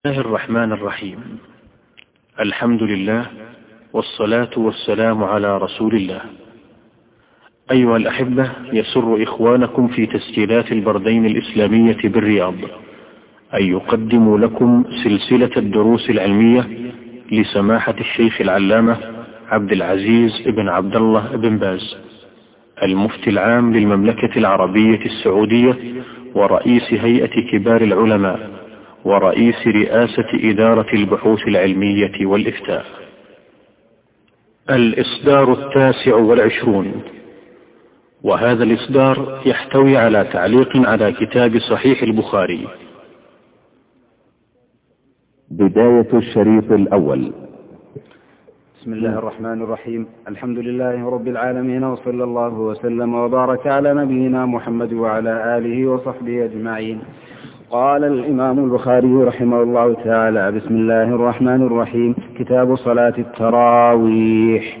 الله الرحمن الرحيم. الحمد لله والصلاة والسلام على رسول الله. أيها الأحبة، يسر إخوانكم في تسجيلات البردين الإسلامية بالرياض أن يقدموا لكم سلسلة الدروس العلمية لسماحة الشيخ العلامة عبد العزيز بن عبد الله بن باز، المفتي العام للمملكة العربية السعودية ورئيس هيئة كبار العلماء ورئيس رئاسة إدارة البحوث العلمية والإفتاء. الإصدار 29، وهذا الإصدار يحتوي على تعليق على كتاب صحيح البخاري. بداية الشريط الأول. بسم الله الرحمن الرحيم. الحمد لله رب العالمين، وصلى الله وسلم وبارك على نبينا محمد وعلى آله وصحبه أجمعين. قال الإمام البخاري رحمه الله تعالى: بسم الله الرحمن الرحيم. كتاب صلاة التراويح.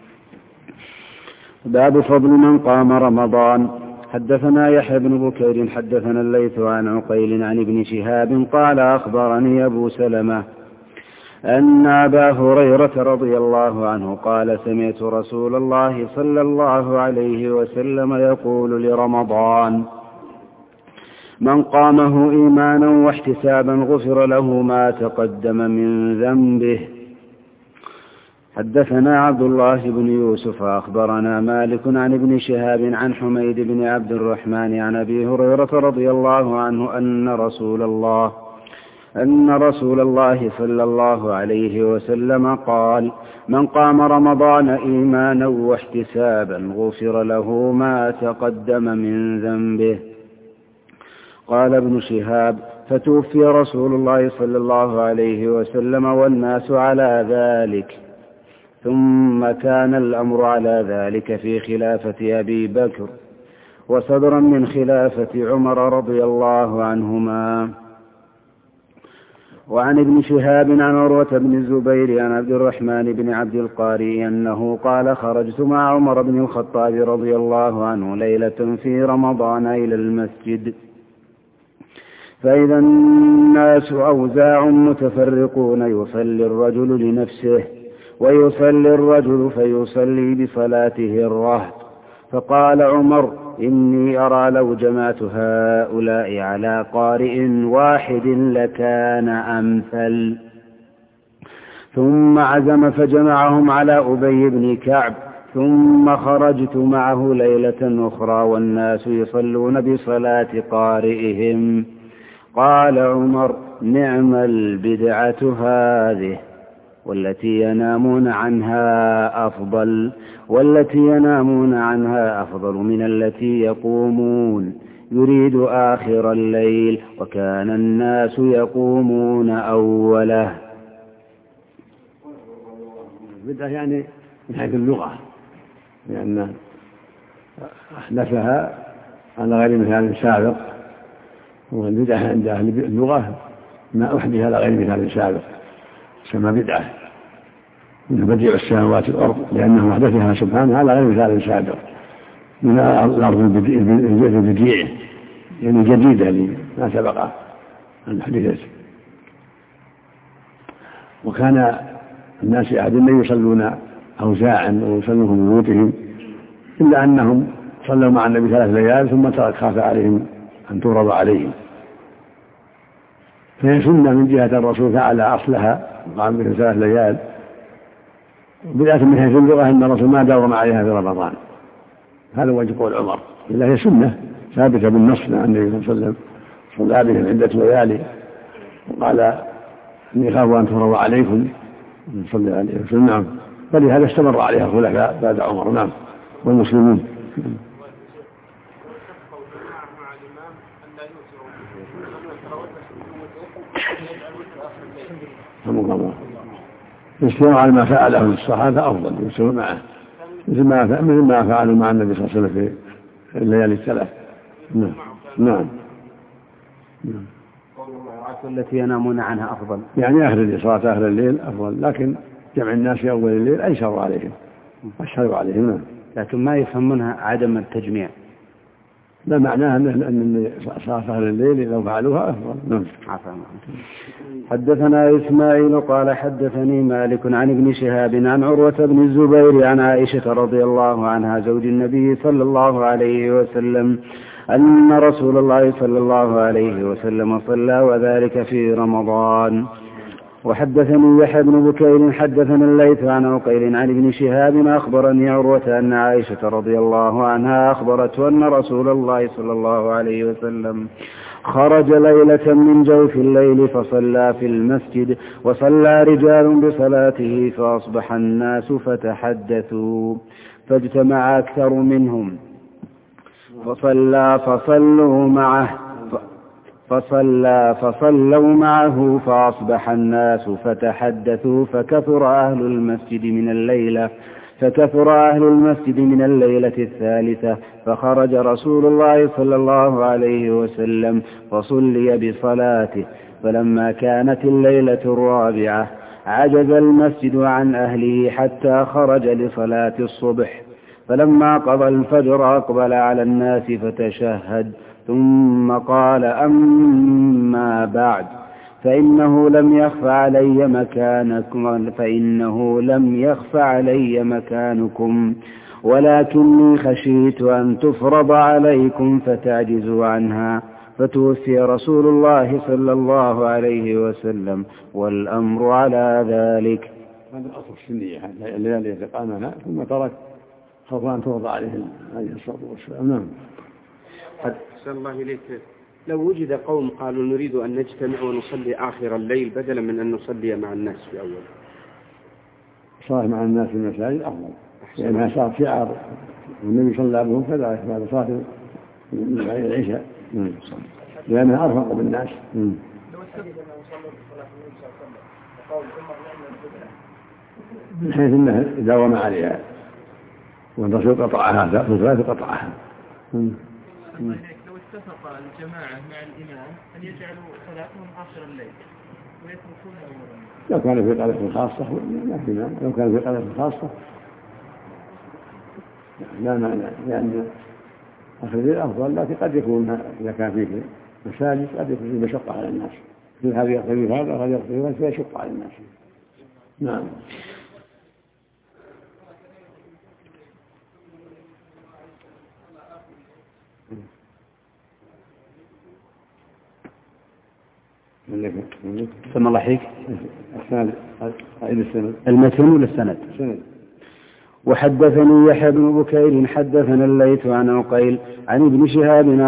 باب فضل من قام رمضان. حدثنا يحيى بن بكير حدثنا الليث عن عقيل عن ابن شهاب قال: أخبرني أبو سلمة أن أبا هريرة رضي الله عنه قال: سمعت رسول الله صلى الله عليه وسلم يقول لرمضان: من قامه إيمانا واحتسابا غفر له ما تقدم من ذنبه. حدثنا عبد الله بن يوسف أخبرنا مالك عن ابن شهاب عن حميد بن عبد الرحمن عن أبي هريرة رضي الله عنه أن رسول الله صلى الله عليه وسلم قال: من قام رمضان إيمانا واحتسابا غفر له ما تقدم من ذنبه. قال ابن شهاب: فتوفي رسول الله صلى الله عليه وسلم والناس على ذلك، ثم كان الأمر على ذلك في خلافة أبي بكر وصدرا من خلافة عمر رضي الله عنهما. وعن ابن شهاب عن عروة بن الزبير عن عبد الرحمن بن عبد القاري أنه قال: خرجت مع عمر بن الخطاب رضي الله عنه ليلة في رمضان إلى المسجد، فإذا الناس أوزاع متفرقون، يصلي الرجل لنفسه ويصلي الرجل فيصلي بصلاته الرهط. فقال عمر: إني أرى لو جمعت هؤلاء على قارئ واحد لكان أمثل. ثم عزم فجمعهم على أبي بن كعب، ثم خرجت معه ليلة أخرى والناس يصلون بصلاة قارئهم. قال عمر: نعم البدعة هذه، والتي ينامون عنها أفضل من التي يقومون، يريد آخر الليل، وكان الناس يقومون أوله. البدعة يعني من حيث اللغة، لأن أحدثها على غير مثال سابق، والبدعة عند أهل اللغة ما أحدث على غير مثال سابق سمى بدعة، من بديع السماوات والأرض، لأنه أحدثها سبحانه على غير مثال سابق من الأرض البديع، يعني جديدة لما سبق أن حدثت. وكان الناس عادة يصلون أوزاعا ويصلون في بيوتهم، إلا أنهم صلوا مع النبي 3 ليال ثم خاف عليهم أن تورض عليهم، فهي سنة من جهة الرسول فعل أصلها وقام به 3 ليال. بداية من حيث اللغة أن الرسول ما داوم عليها في رمضان، هذا وجه قول عمر، إلا هي سنة ثابتة بالنص عن النبي صلى الله عليه وسلم صلى بهم عدة ليالي وقال: إني خاف أن تورض عليكم صلى عليه وسلم. نعم، فلهذا استمر عليها الخلفاء بعد عمر. نعم، والمسلمون. يسير على ما فعله الصحابة أفضل، يسير معه مثل ما فعلوا مع النبي صلى الله عليه وسلم في الليالي 3. نعم. التي ينامون عنها أفضل، يعني صلاة أهل الليل أفضل، لكن جمع الناس في أول الليل أيسر عليهم وأشهر عليهم. لكن ما يفهمونها عدم التجميع. لا معناها أن صلاة أهل الليل لو فعلوها أفضل. نعم. حدثنا إسماعيل قال حدثني مالك عن ابن شهاب عن عروة بن الزبير عن عائشة رضي الله عنها زوج النبي صلى الله عليه وسلم أن رسول الله صلى الله عليه وسلم صلى وذلك في رمضان. وحدثني يحيى بن بكير حدثنا الليث عن عقيل عن ابن شهاب أخبرني عروة أن عائشة رضي الله عنها أخبرته أن رسول الله صلى الله عليه وسلم خرج ليلة من جوف الليل فصلى في المسجد وصلى رجال بصلاته فأصبح الناس فتحدثوا فاجتمع أكثر منهم فصلوا معه فأصبح الناس فتحدثوا فكثر أهل المسجد من الليلة الثالثة فخرج رسول الله صلى الله عليه وسلم فصلي بصلاته فلما كانت الليلة الرابعة عجز المسجد عن أهله حتى خرج لصلاة الصبح فلما قضى الفجر أقبل على الناس فتشهد ثم قال أما بعد فإنه لم يخف علي مكانكم ولكني خشيت أن تفرض عليكم فتعجزوا عنها فتوفي رسول الله صلى الله عليه وسلم والأمر على ذلك. هذا الأصل السنية الليالي التي قامنا ثم ترك خوف أن تفرض عليه الصلاة والسلام. نعم. أحسن الله إليك. لو وجد قوم قالوا نريد أن نجتمع ونصلي آخر الليل بدلا من أن نصلي مع الناس في أول صلاة مع الناس في المساجد أفضل لأنها صارت شعار والنبي صلى الله عليه وسلم كذلك بعد صلاة العشاء لأنها أرفق بالناس. من حيث أنه داوم عليها والرسول قطعها فالصلاة قطعها. لو اتفق الجماعة مع الإمام أن يجعلوا صلاتهم آخر الليل ويتركون أولا لو كان في قضية خاصة لو كان في قضية خاصة لا معنى لأن آخر الليل أفضل لكن قد يكون إذا كان فيه مساجد قد يكون فيه مشقة على الناس في هذا يقتضي هذا وهذا يقتضي هذا فيشق على الناس. نعم. ثم الله يحييك المتن ولا السند؟ وحدثني يحيى بن بكير حدثنا الليث عن عقيل عن ابن شهاب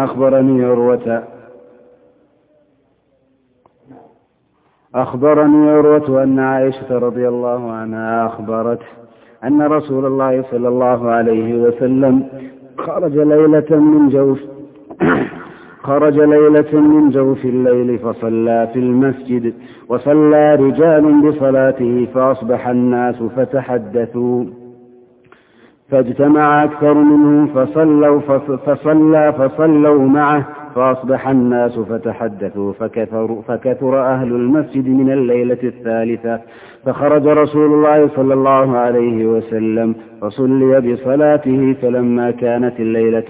أخبرني عروة أن عائشة رضي الله عنها أخبرته أن رسول الله صلى الله عليه وسلم خرج ليلة من جوف الليل فصلى في المسجد وصلى رجال بصلاته فأصبح الناس فتحدثوا فاجتمع أكثر منهم فصلوا معه فأصبح الناس فتحدثوا فكثر أهل المسجد من الليلة الثالثة فخرج رسول الله صلى الله عليه وسلم فصلي بصلاته فلما كانت الليلة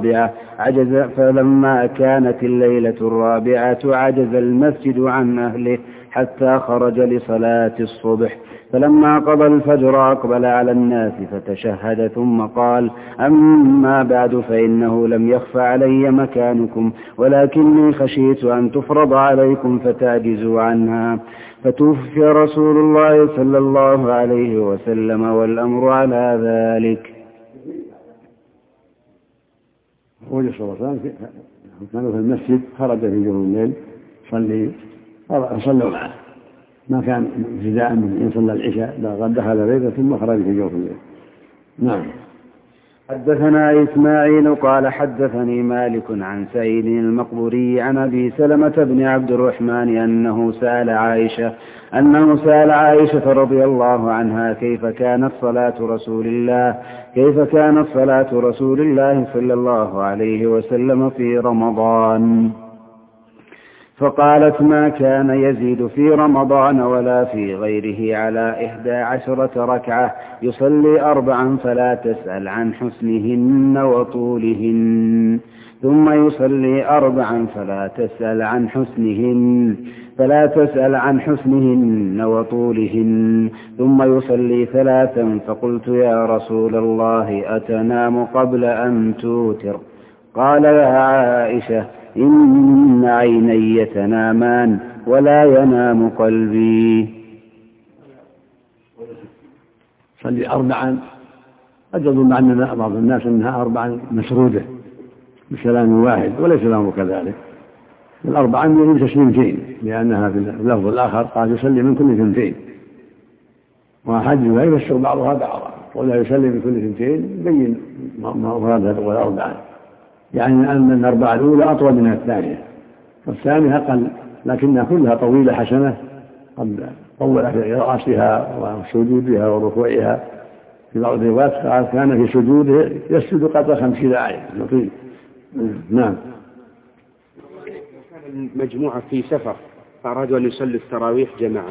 الرابعة عجز المسجد عن أهله حتى خرج لصلاة الصبح فلما قضى الفجر أقبل على الناس فتشهد ثم قال أما بعد فإنه لم يخف علي مكانكم ولكني خشيت أن تفرض عليكم فتعجزوا عنها فتوفي رسول الله صلى الله عليه وسلم والأمر على ذلك. وجه صلى الله عليه وسلم كانوا في المسجد خرج في جوف الليل صلوا معه ما كان ابتداء من إن صلى العشاء قد دخل بيته ثم خرج في جوف الليل. نعم. حدثنا إسماعيل قال حدثني مالك عن سعيد المقبوري عن أبي سلمة بن عبد الرحمن أنه سأل عائشة رضي الله عنها كيف كانت صلاة رسول الله صلى الله عليه وسلم في رمضان فقالت ما كان يزيد في رمضان ولا في غيره على 11 ركعة يصلي 4 فلا تسأل عن حسنهن وطولهن ثم يصلي 4 فلا تسأل عن حسنهن وطولهن، ثم يصلي 3. فقلت يا رسول الله أتنام قبل أن توتر؟ قال يا عائشة إن عيني تنامان ولا ينام قلبي. صلي 4 قد يظن عندنا بعض الناس أنها 4 مسرودة بسلام واحد، وليس الأمر كذلك. 4 من تسليمتين، لأنها في اللفظ الآخر قال يصلي من كل 2، وأحاديث يفسر بعضها بعضا، ولا يصلي من كل 2 يبين مراد هذا 4، يعني أن 4 الأولى أطول من الثانية، والثانية أقل، لكنها كلها طويلة حسنة، قد طول في رأسها وسجودها وركوعها. في بعض الروايات قال كان في سجوده يسجد قدر 50 آية لطيف. نعم. كان المجموعة في سفر فأرادوا أن يصلي التراويح جماعة.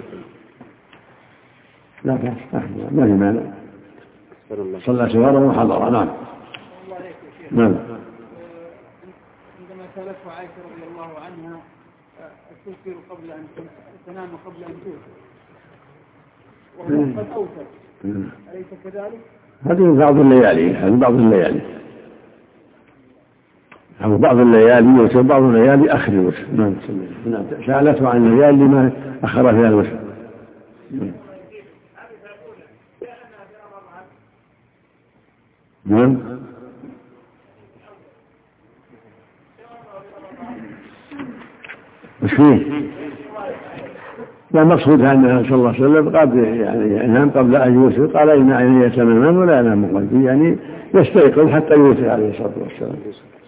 لا ما في مانع، صلى سفرا وحضر. نعم. نعم. عندما سألته عائشة رضي الله عنها تنام قبل أن توتر وهو قد أوتر، أليس كذلك؟ هذه بعض الليالي أو بعض الليالي يوتر، بعض الليالي آخر الوتر. نعم. سألته عن الليالي ما أخر فيها الوتر. نعم. وش فيه؟ لا مقصود أنه صلى الله عليه وسلم قد يعني ينام قبل أن يوتر، قال إن عيني تنامان ولا ينام قلبي، يعني يستيقظ حتى يوتر عليه الصلاة والسلام.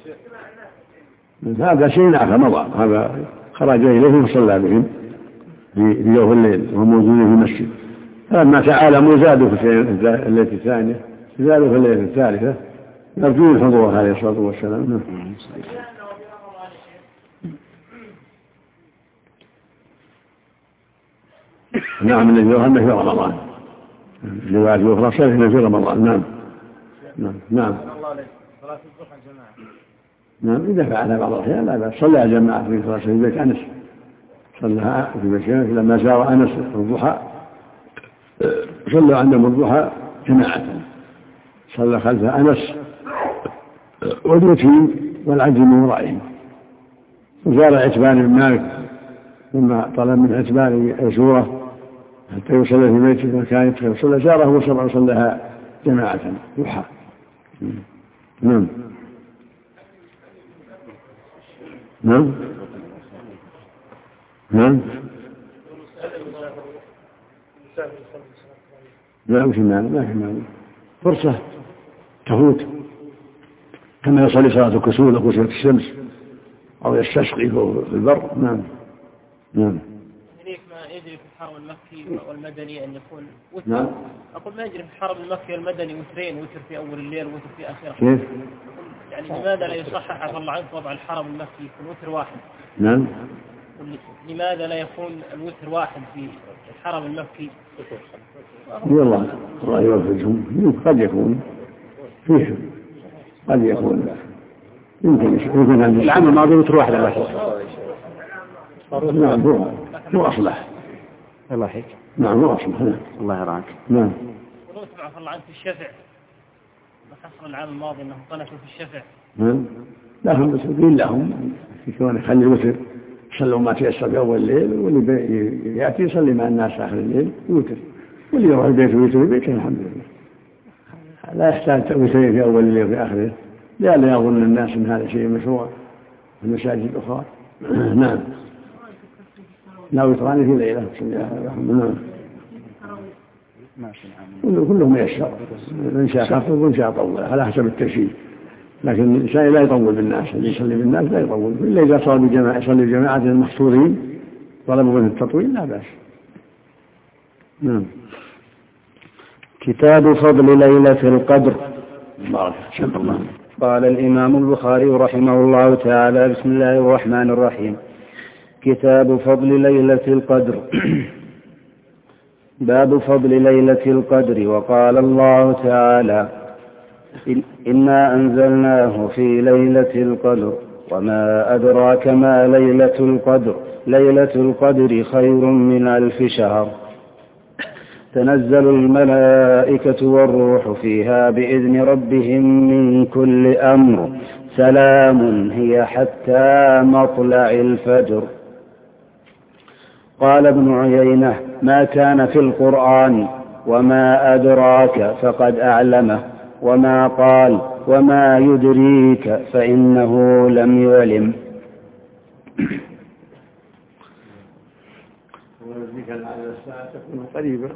هذا شيء آخر مضى، هذا خرج إليهم وصلى بهم في يوم الليل وهم موجودين في المسجد، فلما تعالموا زادوا في الليلة الثانية، زادوا في الليلة الثالثة يرجون الحضور عليه الصلاة والسلام. نعم. الذي يوهمنا في رمضان، روايات أخرى صحيحة في رمضان. نعم. صلاة الضحى جماعة. نعم. إذا فعلها بعض الأحيان لا بأس. صلى جماعة في صلاة في بيت أنس، صلىها في بيت أنس لما زار أنس الضحى، صلى عندهم الضحى جماعة، صلى خلف أنس واليتيم والعجل من ورائهم. وزار عتبان بن مالك ثم طلب من عتبان سورة حتى يصلى في بيته فكان يدخل صلى، زاره وصلىها جماعة ضحى. نعم. لا ما في معنى فرصة تفوت، كما يصلي صلاة الكسوف أو كسوف الشمس أو يستسقي في البر. نعم. هناك ما يجري في الحرم المكي والمدني أن يكون وتر. نعم. أقول ما يجري في الحرم المكي والمدني وترين، وتر في أول الليل وتر في آخره. كيف؟ يعني لماذا لا يصحح عفى الله عنك وضع الحرم المكي يكون وتر واحد؟ نعم. لماذا لا يكون الوتر واحد في الحرم المكي؟ والله يوفقهم، قد يكون فيه، قد يكون يمكن أن العام الماضي وتر واحد على نعم هو أصلح. الله يحييك. نعم هو أصلح. الله يرعاك. نعم. ونوتر عفى الله عنك في الشفع، ما حصل العام الماضي أنهم قنتوا في الشفع. نعم. لا هم مسؤولين لهم في كون يخلي الوتر، صلوا ما تيسر في أول الليل، واللي يأتي يصلي مع الناس آخر الليل يوتر، واللي يروح البيت ويوتر البيت الحمد لله. لا يحتاج توترين في أول الليل وفي آخره، لئلا يظن الناس أن هذا شيء مشروع في المساجد الأخرى. نعم. لا وتران في ليلة. نعم. كلهم يشرب، إن شاء خفض وإن شاء طول على حسب التشييد، لكن الإنسان لا يطول بالناس، اللي يصلي بالناس لا يطول، إلا إذا صار بجماعة يصلي بجماعة المحصورين طلبوا منه التطويل لا بأس. نعم. كتاب فضل ليلة القدر. بارك الله. قال الإمام البخاري رحمه الله تعالى: بسم الله الرحمن الرحيم. كتاب فضل ليلة القدر. باب فضل ليلة القدر. وقال الله تعالى: إنا أنزلناه في ليلة القدر وما أدراك ما ليلة القدر ليلة القدر خير من 1000 شهر تنزل الملائكة والروح فيها بإذن ربهم من كل أمر سلام هي حتى مطلع الفجر. قال ابن عيينة ما كان في القرآن وما أدراك فقد أعلمه وما قال وما يدريك فإنه لم يعلم. وذلك على الساعة تكون قريبة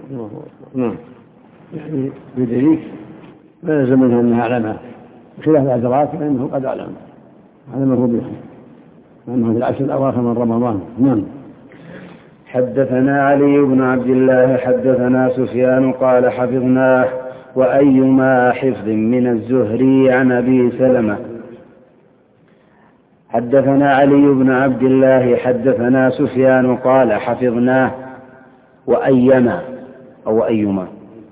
يعني يدريك ما يلزم منه أنها أعلمه خلاف الأدراك فإنه قد علمه به أنه في العشر الأواخر من رمضان. نعم. حدثنا علي بن عبد الله حدثنا سفيان قال حفظناه وأيما حفظ من الزهري عن أبي سلمة. حدثنا علي بن عبد الله حدثنا سفيان قال حفظناه وأيما أو أيما.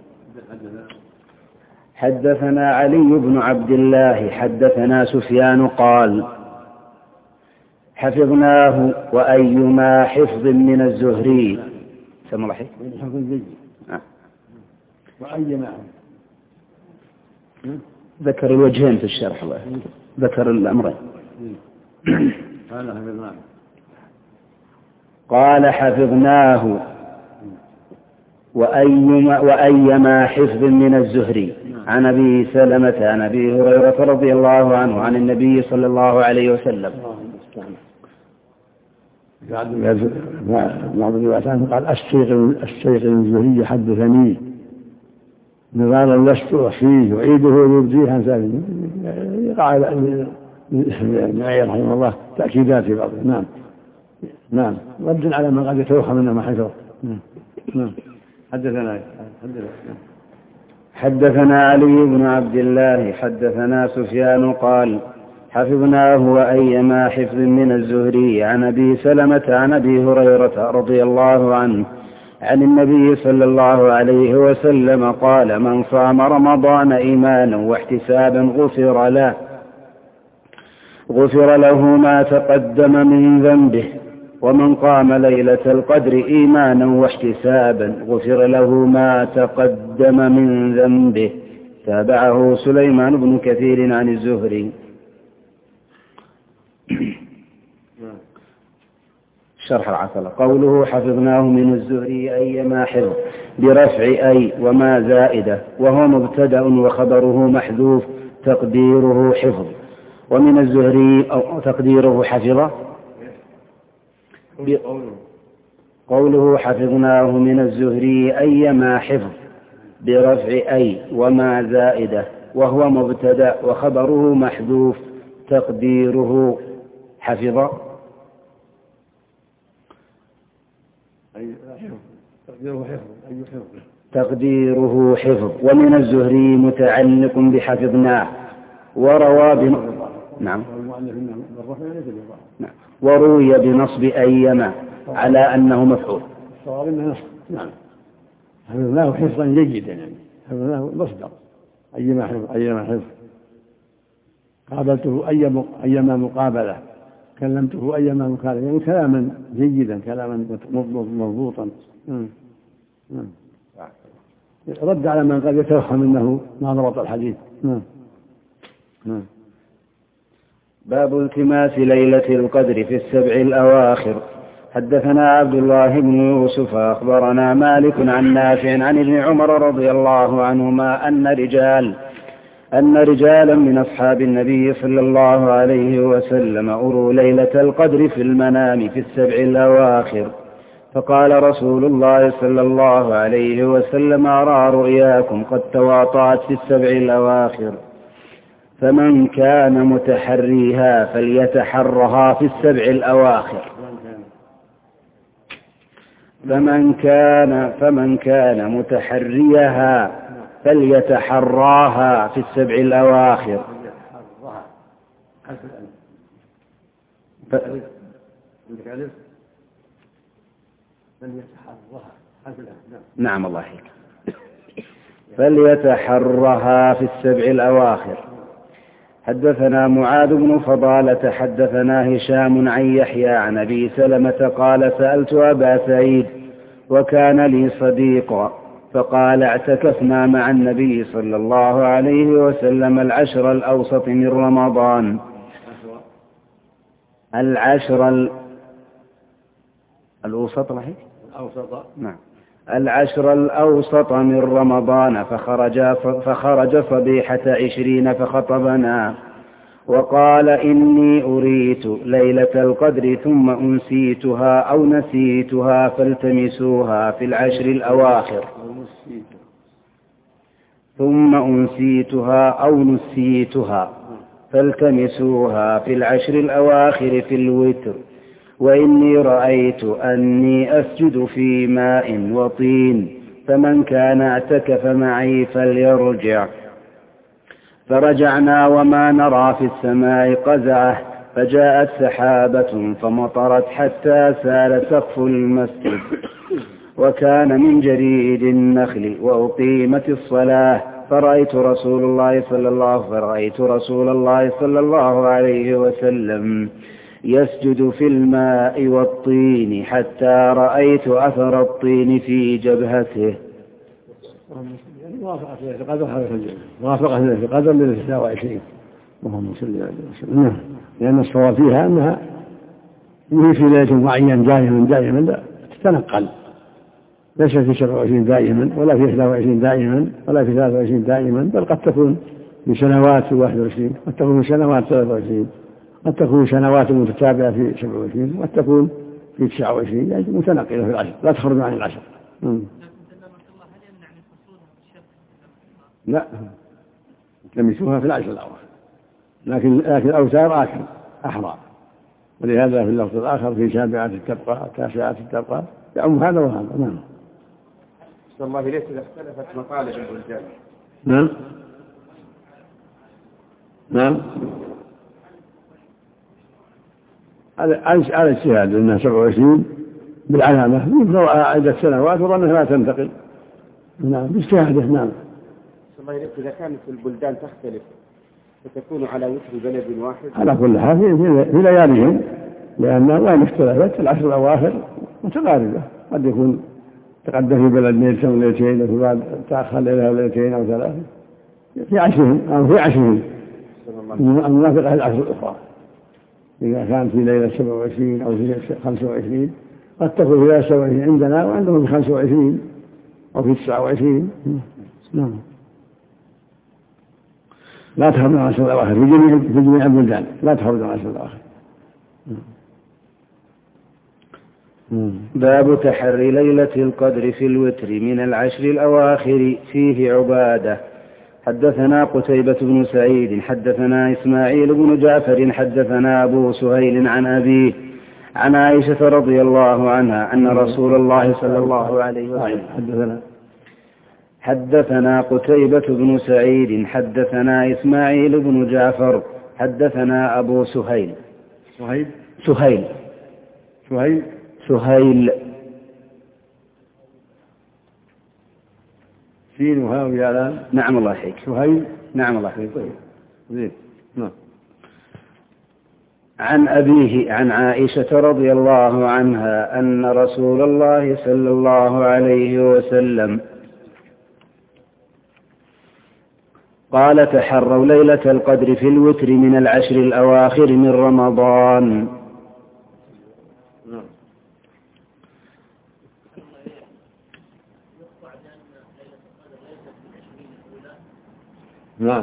حدثنا علي بن عبد الله حدثنا سفيان قال حفظناه وأيما حفظ من الزهري سمع الله حفظ الجيد وأيما ذكر الوجهين في الشرح الله ذكر الأمرين. قال حفظناه وأيما حفظ من الزهري عن أبي سلمة عن أبي هريرة رضي الله عنه عن النبي صلى الله عليه وسلم. بعض الروايات قال الشيخ الزهري حدثني نظاما لست أحصيه وعيده يبديه عن ذلك. قال ابن عيينة رحمه الله تأكيدات في بعض. نعم نعم رد على من قد يتوخى منه ما حفظه. نعم. حدثنا علي بن عبد الله حدثنا سفيان قال حفظناه وأيما حفظ من الزهري عن أبي سلمة عن أبي هريرة رضي الله عنه عن النبي صلى الله عليه وسلم قال من صام رمضان إيمانا واحتسابا غفر له ما تقدم من ذنبه ومن قام ليلة القدر إيمانا واحتسابا غفر له ما تقدم من ذنبه. تابعه سليمان بن كثير عن الزهري. شرح العسل قوله حفظناه من الزهري أيما حفظ برفع أي وما زائدة وهو مبتدأ وخبره محذوف تقديره حفظ ومن الزهري أو تقديره حفظه. قوله حفظناه من الزهري أيما حفظ برفع أي وما زائدة وهو مبتدأ وخبره محذوف تقديره حفظ. تقديره حفظ ومن الزهري متعلق بحفظناه وروى نعم وروي بنصب أيما على أنه مفعول. نعم حفظناه حفظا جيدا يعني حفظناه مصدر أيما حفظ قابلته أيما مقابلة كلمته أيما مكالمة يعني كلاما جيدا كلاما مضبوطا. رد على من قد يتوهم أنه ما ضبط الحديث. باب التماس ليلة القدر في السبع الأواخر. حدثنا عبد الله بن يوسف أخبرنا مالك عن نافع عن ابن عمر رضي الله عنهما أن رجالا من أصحاب النبي صلى الله عليه وسلم أروا ليلة القدر في المنام في السبع الأواخر فقال رسول الله صلى الله عليه وسلم أرى رؤياكم قد تواطأت في السبع الأواخر فمن كان متحريها فليتحرها في السبع الأواخر فمن كان متحريها فليتحراها في السبع الأواخر. نعم الله يحييك. فليتحرها في السبع الأواخر. حدثنا معاذ بن فضالة حدثنا هشام عن يحيى عن أبي سلمة قال سألت أبا سعيد وكان لي صديق فقال اعتكفنا مع النبي صلى الله عليه وسلم العشر الأوسط من رمضان. الأوسط رحيك؟ الأوسط. نعم. العشر الأوسط من رمضان فخرج صبيحة 20 فخطبنا وقال إني أريت ليلة القدر ثم أنسيتها أو نسيتها فالتمسوها في العشر الأواخر ثم أنسيتها أو نسيتها فالتمسوها في العشر الأواخر في الوتر وإني رأيت أني أسجد في ماء وطين فمن كان اعتكف معي فليرجع. فرجعنا وما نرى في السماء قزعة فجاءت سحابة فمطرت حتى سال سقف المسجد وكان من جريد النخل وأقيمت الصلاة فرأيت رسول الله صلى الله عليه وسلم يسجد في الماء والطين حتى رأيت أثر الطين في جبهته. موافقة في قدر من 29 اللهم صل على وسلم. لأن الصواب فيها أنها هي في ليلة معين دائما لا تتنقل، ليس في 27 دائما ولا في 21 دائما ولا في 23 دائما، بل قد تكون في سنوات 21 قد تكون في سنوات 23 قد تكون سنوات متتابعة في 27 وقد تكون في 29 يعني متنقلة في العشر لا تخرج عن العشر. لا تلمسوها في العشر الأواخر، لكن الأوتار أحرى، ولهذا في اللفظ الآخر في سابعات التبقى تاسعات التبقى يعم هذا وهذا. نعم. صلى الله عليه إذا اختلفت مطالب البلدان. نعم نعم على اجتهاد أنها 27 بالعلامة مثل عدة سنوات وظنها لا تنتقل. نعم باجتهاده. نعم. صلى الله عليه إذا كانت البلدان تختلف فتكون على وتر بلد واحد على كل حال في لياليهم، لأنها وين اختلفت العشر الأواخر متقاربة، قد يكون تقدم في بلد ليلة وليلتين وفي بعد تأخر ليلة وليلتين أو ثلاثة في عشرهم الموافقة العشر الأخرى. إذا كان في ليلة 27 أو في 25 قد تكون في ليلة 27 عندنا وعندهم في 25 أو في 29. نعم. لا تخرج عن العشر الأواخر في جميع البلدان، لا تخرج عن العشر الأواخر. باب تحري ليلة القدر في الوتر من العشر الأواخر فيه عبادة. حدثنا قتيبة بن سعيد حدثنا إسماعيل بن جعفر حدثنا أبو سهيل عن أبيه عن عائشة رضي الله عنها أن رسول الله صلى الله عليه وسلم حدثنا قتيبة بن سعيد حدثنا إسماعيل بن جعفر حدثنا أبو سهيل سين وهاء ويالان. نعم الله يحييك. سهيل. نعم الله يحييك. زين. نعم. عن أبيه عن عائشة رضي الله عنها أن رسول الله صلى الله عليه وسلم قال تحروا ليلة القدر في الوتر من العشر الأواخر من رمضان. نعم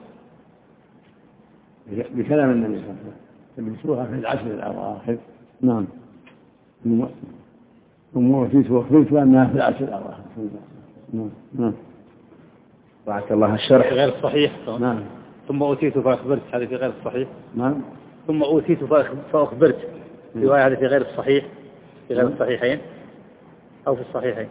بكلام النبي صلى الله عليه وسلم تلبسوها في العشر الأواخر. نعم. ثم أوتيت وأخبرت أنها في العشر الأواخر. نعم. رحمة الله. الشرح غير الصحيح. نعم. ثم أوتيت فأخبرت هذه في غير الصحيح. نعم. ثم أوتيت فأخبرت رواية هذه في غير الصحيح في غير الصحيحين أو في الصحيحين.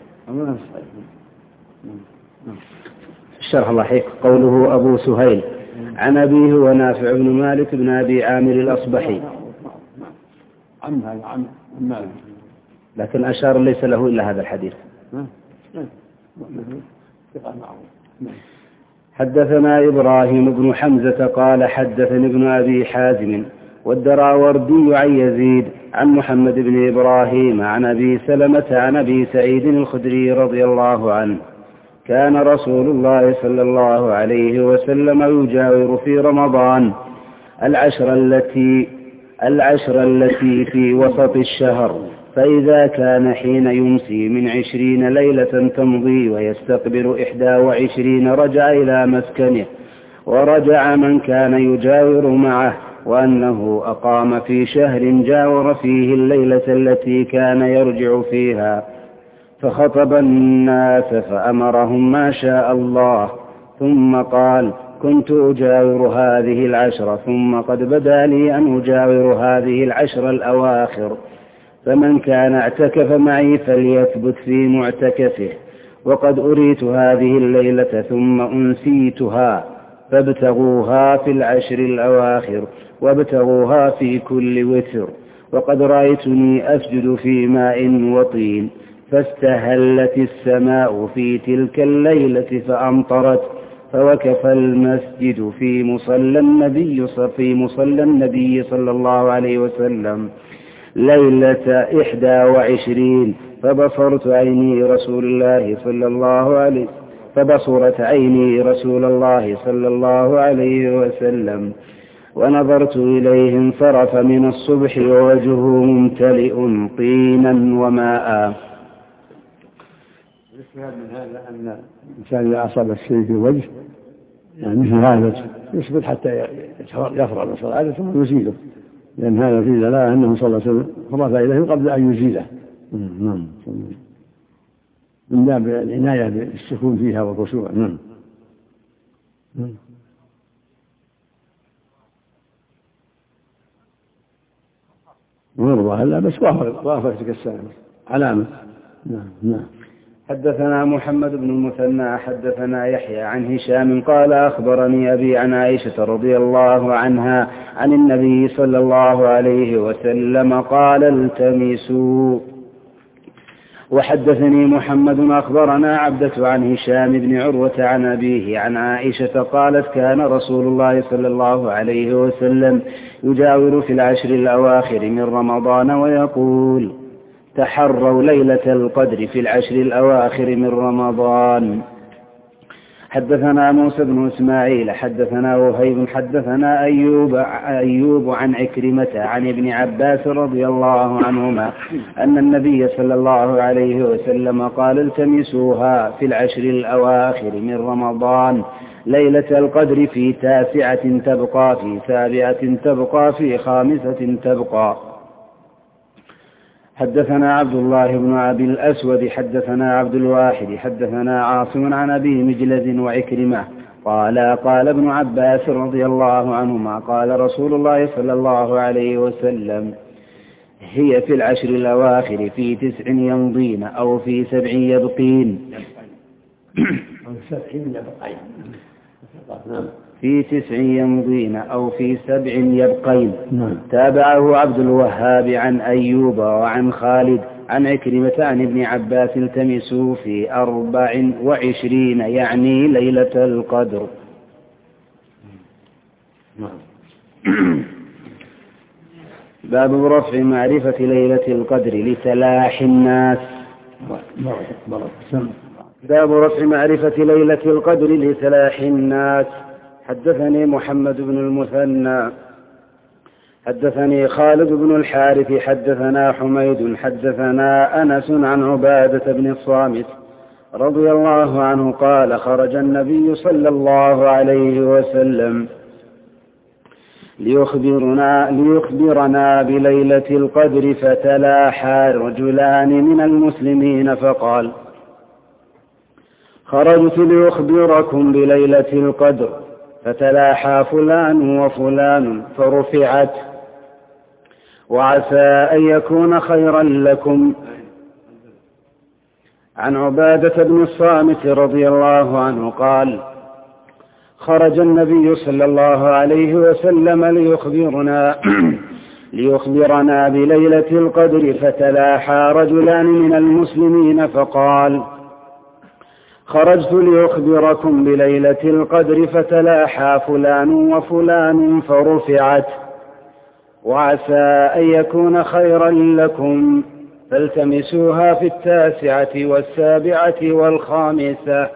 الشرح الله يحييك. قوله أبو سهيل عن أبيه ونافع بن مالك بن أبي عامر الأصبحي عن مالك، لكن أشار ليس له إلا هذا الحديث. حدثنا إبراهيم بن حمزة قال حدثني ابن أبي حازم والدراوردي عن يزيد عن محمد بن إبراهيم عن أبي سلمة عن أبي سعيد الخدري رضي الله عنه كان رسول الله صلى الله عليه وسلم يجاور في رمضان العشر التي في وسط الشهر، فإذا كان حين يمسي من 20 ليلة تمضي ويستقبل 21 رجع إلى مسكنه، ورجع من كان يجاور معه، وأنه أقام في شهر جاور فيه الليلة التي كان يرجع فيها، فخطب الناس فأمرهم ما شاء الله، ثم قال: كنت أجاور هذه العشر، ثم قد بدا لي أن أجاور هذه العشر الأواخر، فمن كان اعتكف معي فليثبت في معتكفه، وقد أريت هذه الليلة ثم أنسيتها، فابتغوها في العشر الأواخر، وابتغوها في كل وتر، وقد رأيتني أسجد في ماء وطين، فاستهلت السماء في تلك الليلة فأمطرت، فوقف المسجد في مصلى النبي صلى الله عليه وسلم ليلة 21، فبصرت عيني رسول الله صلى الله عليه وسلم، ونظرت إليه انصرف من الصبح ووجهه ممتلئ طينا وماء. يستفاد من هذا أن الإنسان إذا أصاب الشيء في الوجه يعني مثل هذا يصبر حتى يفرغ من صلاته ثم يزيله، لأن هذا في دلالة أنه صلى الله عليه وسلم خرج إليه قبل أن يزيله. من باب العناية بالسكون فيها والخشوع. ويرضى هلا بس وافق تلك السنة علامة. نعم. حدثنا محمد بن المثنى حدثنا يحيى عن هشام قال أخبرني أبي عن عائشة رضي الله عنها عن النبي صلى الله عليه وسلم قال: التمسوا. وحدثني محمد أخبرنا عبدة عن هشام بن عروة عن أبيه عن عائشة قالت: كان رسول الله صلى الله عليه وسلم يجاور في العشر الأواخر من رمضان ويقول: تحروا ليلة القدر في العشر الأواخر من رمضان. حدثنا موسى بن إسماعيل حدثنا وهيب حدثنا أيوب عن عكرمة عن ابن عباس رضي الله عنهما أن النبي صلى الله عليه وسلم قال: التمسوها في العشر الأواخر من رمضان ليلة القدر في 9 تبقى، في 7 تبقى، في 5 تبقى. حدثنا عبد الله بن أبي الأسود حدثنا عبد الواحد حدثنا عاصم عن أبي مجلد وعكرمة قال ابن عباس رضي الله عنهما قال رسول الله صلى الله عليه وسلم: هي في العشر الأواخر في 9 يمضين أو في 7 يبقين. في 9 يمضين أو في 7 يبقين. تابعه عبد الوهاب عن أيوب وعن خالد عن عكرمة عن ابن عباس: التمسوا في 24 يعني ليلة القدر. باب رفع معرفة ليلة القدر لتلاح الناس. باب رفع معرفة ليلة القدر لتلاح الناس. حدثني محمد بن المثنى حدثني خالد بن الحارث حدثنا حميد حدثنا أنس عن عبادة بن الصامت رضي الله عنه قال: خرج النبي صلى الله عليه وسلم ليخبرنا بليلة القدر، فتلاحى رجلان من المسلمين فقال: خرجت لأخبركم بليلة القدر، فتلاحى فلان وفلان فرفعت، وعسى أن يكون خيرا لكم. عن عبادة بن الصامت رضي الله عنه قال: خرج النبي صلى الله عليه وسلم ليخبرنا بليلة القدر، فتلاحى رجلان من المسلمين فقال: خرجت لأخبركم بليلة القدر فتلاحى فلان وفلان فرفعت، وعسى أن يكون خيرا لكم، فالتمسوها في 9 و7 و5.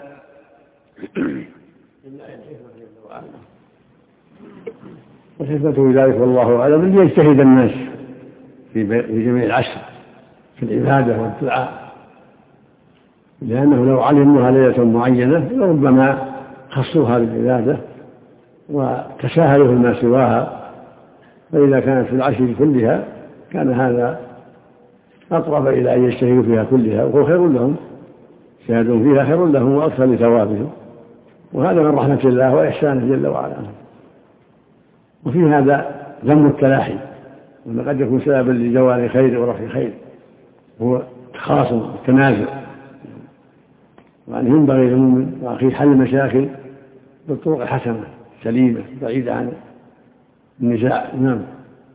وحكمته ذلك والله أعلم أن يجتهد الناس في جميع العشر في العبادة والدعاء، لأنه لو علموها ليلة معينة لربما خصوها بالعبادة وتساهلوا فيما سواها، فإذا كانت في العشر كلها كان هذا أقرب إلى أن يجتهدوا فيها كلها، وهو خير لهم، اجتهادهم فيها خير لهم وأكثر لثوابهم، وهذا من رحمة الله وإحسانه جل وعلا. وفي هذا ذم التلاحي، وأن قد يكون سببا لزوال خير ورفع خير، هو تخاصم والتنازع، وأن ينبغي للمؤمن وأخيه حل المشاكل بالطرق الحسنة سليمة بعيدة عن النزاع. نعم.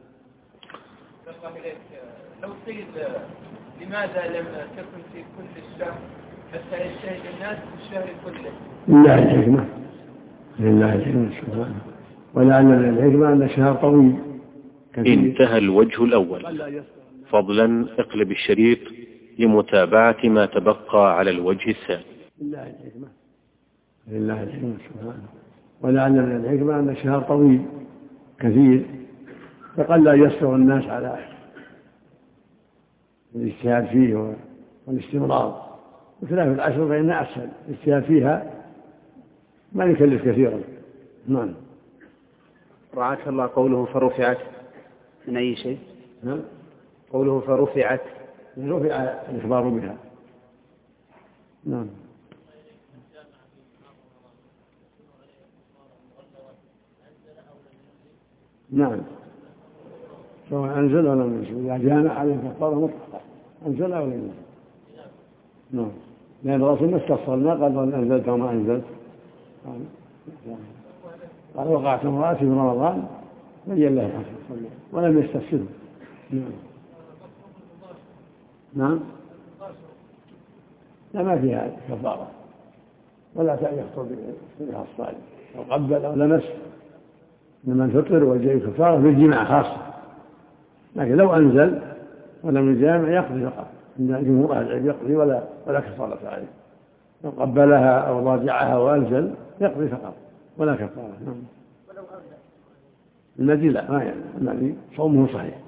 لو قيل لماذا لم تكن في كل الشهر حتى يجتهد الناس في الشهر كله؟ لله الحكمة، لله الحكمة سبحانه، ولعل من الحكمة أن الشهر طويل. انتهى الوجه الأول. فضلا اقلب الشريط لمتابعة ما تبقى على الوجه الثاني. لله الحكمة، لله الحكمة سبحانه، ولعل من الحكمة أن الشهر طويل كثير، فقد لا يسر الناس على الاجتهاد فيه والاستمرار، بخلاف العشر فإنها أسهل، الاجتهاد فيها ما يكلف كثيرا. نعم. رعاك الله قوله فرفعت من أي شيء؟ نعم. قوله فرفعت رفع الإخبار بها. نعم. نعم، سواء أنزل ولا لم ينزل، إذا جامع عليه كفارة مطلقة أنزل أو لم ينزل. نعم، لأن الرسول ما استفصلنا قال وأن أنزلت وما أنزلت، قال وقعت امرأتي في رمضان بين له الحكم ولم يستفسره. نعم. نعم، لا ما فيها كفارة ولا يخطر بها الصائم أو قبل أو لمس، إنما الفطر والجاي كفارة بالجماع خاصة، لكن لو أنزل ولم يجامع يقضي فقط، إن جمهور أهل العلم يقضي ولا كفارة عليه، لو قبلها أو راجعها وأنزل يقضي فقط ولا كفارة. نعم. الذي لا ما يعني الذي صومه صحيح،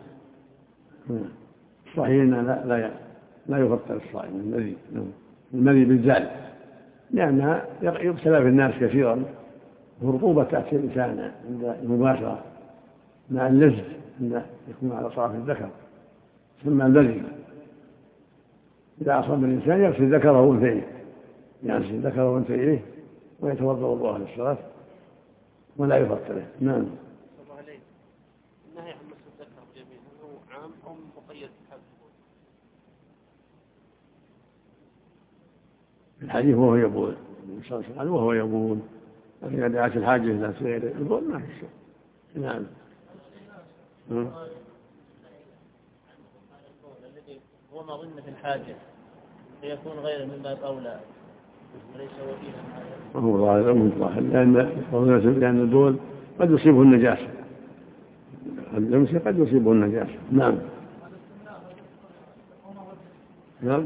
صحيح إن لا يفطر الصائم الذي بالزال، لأنها يبتلى في الناس كثيرا، ورطوبة تأتي الإنسان عند المباشرة مع اللذ عند يكون على طرف الذكر ثم اللذ، إذا أصاب الإنسان يغسل ذكره وأنثيه، يغسل ذكره وأنثيه ويتوضأ وضوءه للصلاة ولا يفطره. نعم. النهي عن مس الذكر جميعا هو عام أو مقيد بحد؟ الحديث وهو يبول، وهو يبول، إذا دعت الحاجة إلى سير البول ما في شيء. نعم. الذي هو ما ظن في الحاجة فيكون غير من باب أولى وليس وكيلا. هو ظاهر من ظاهر لأن البول قد يصيبه النجاسة، اللمس قد يصيبه النجاسة. نعم. نعم.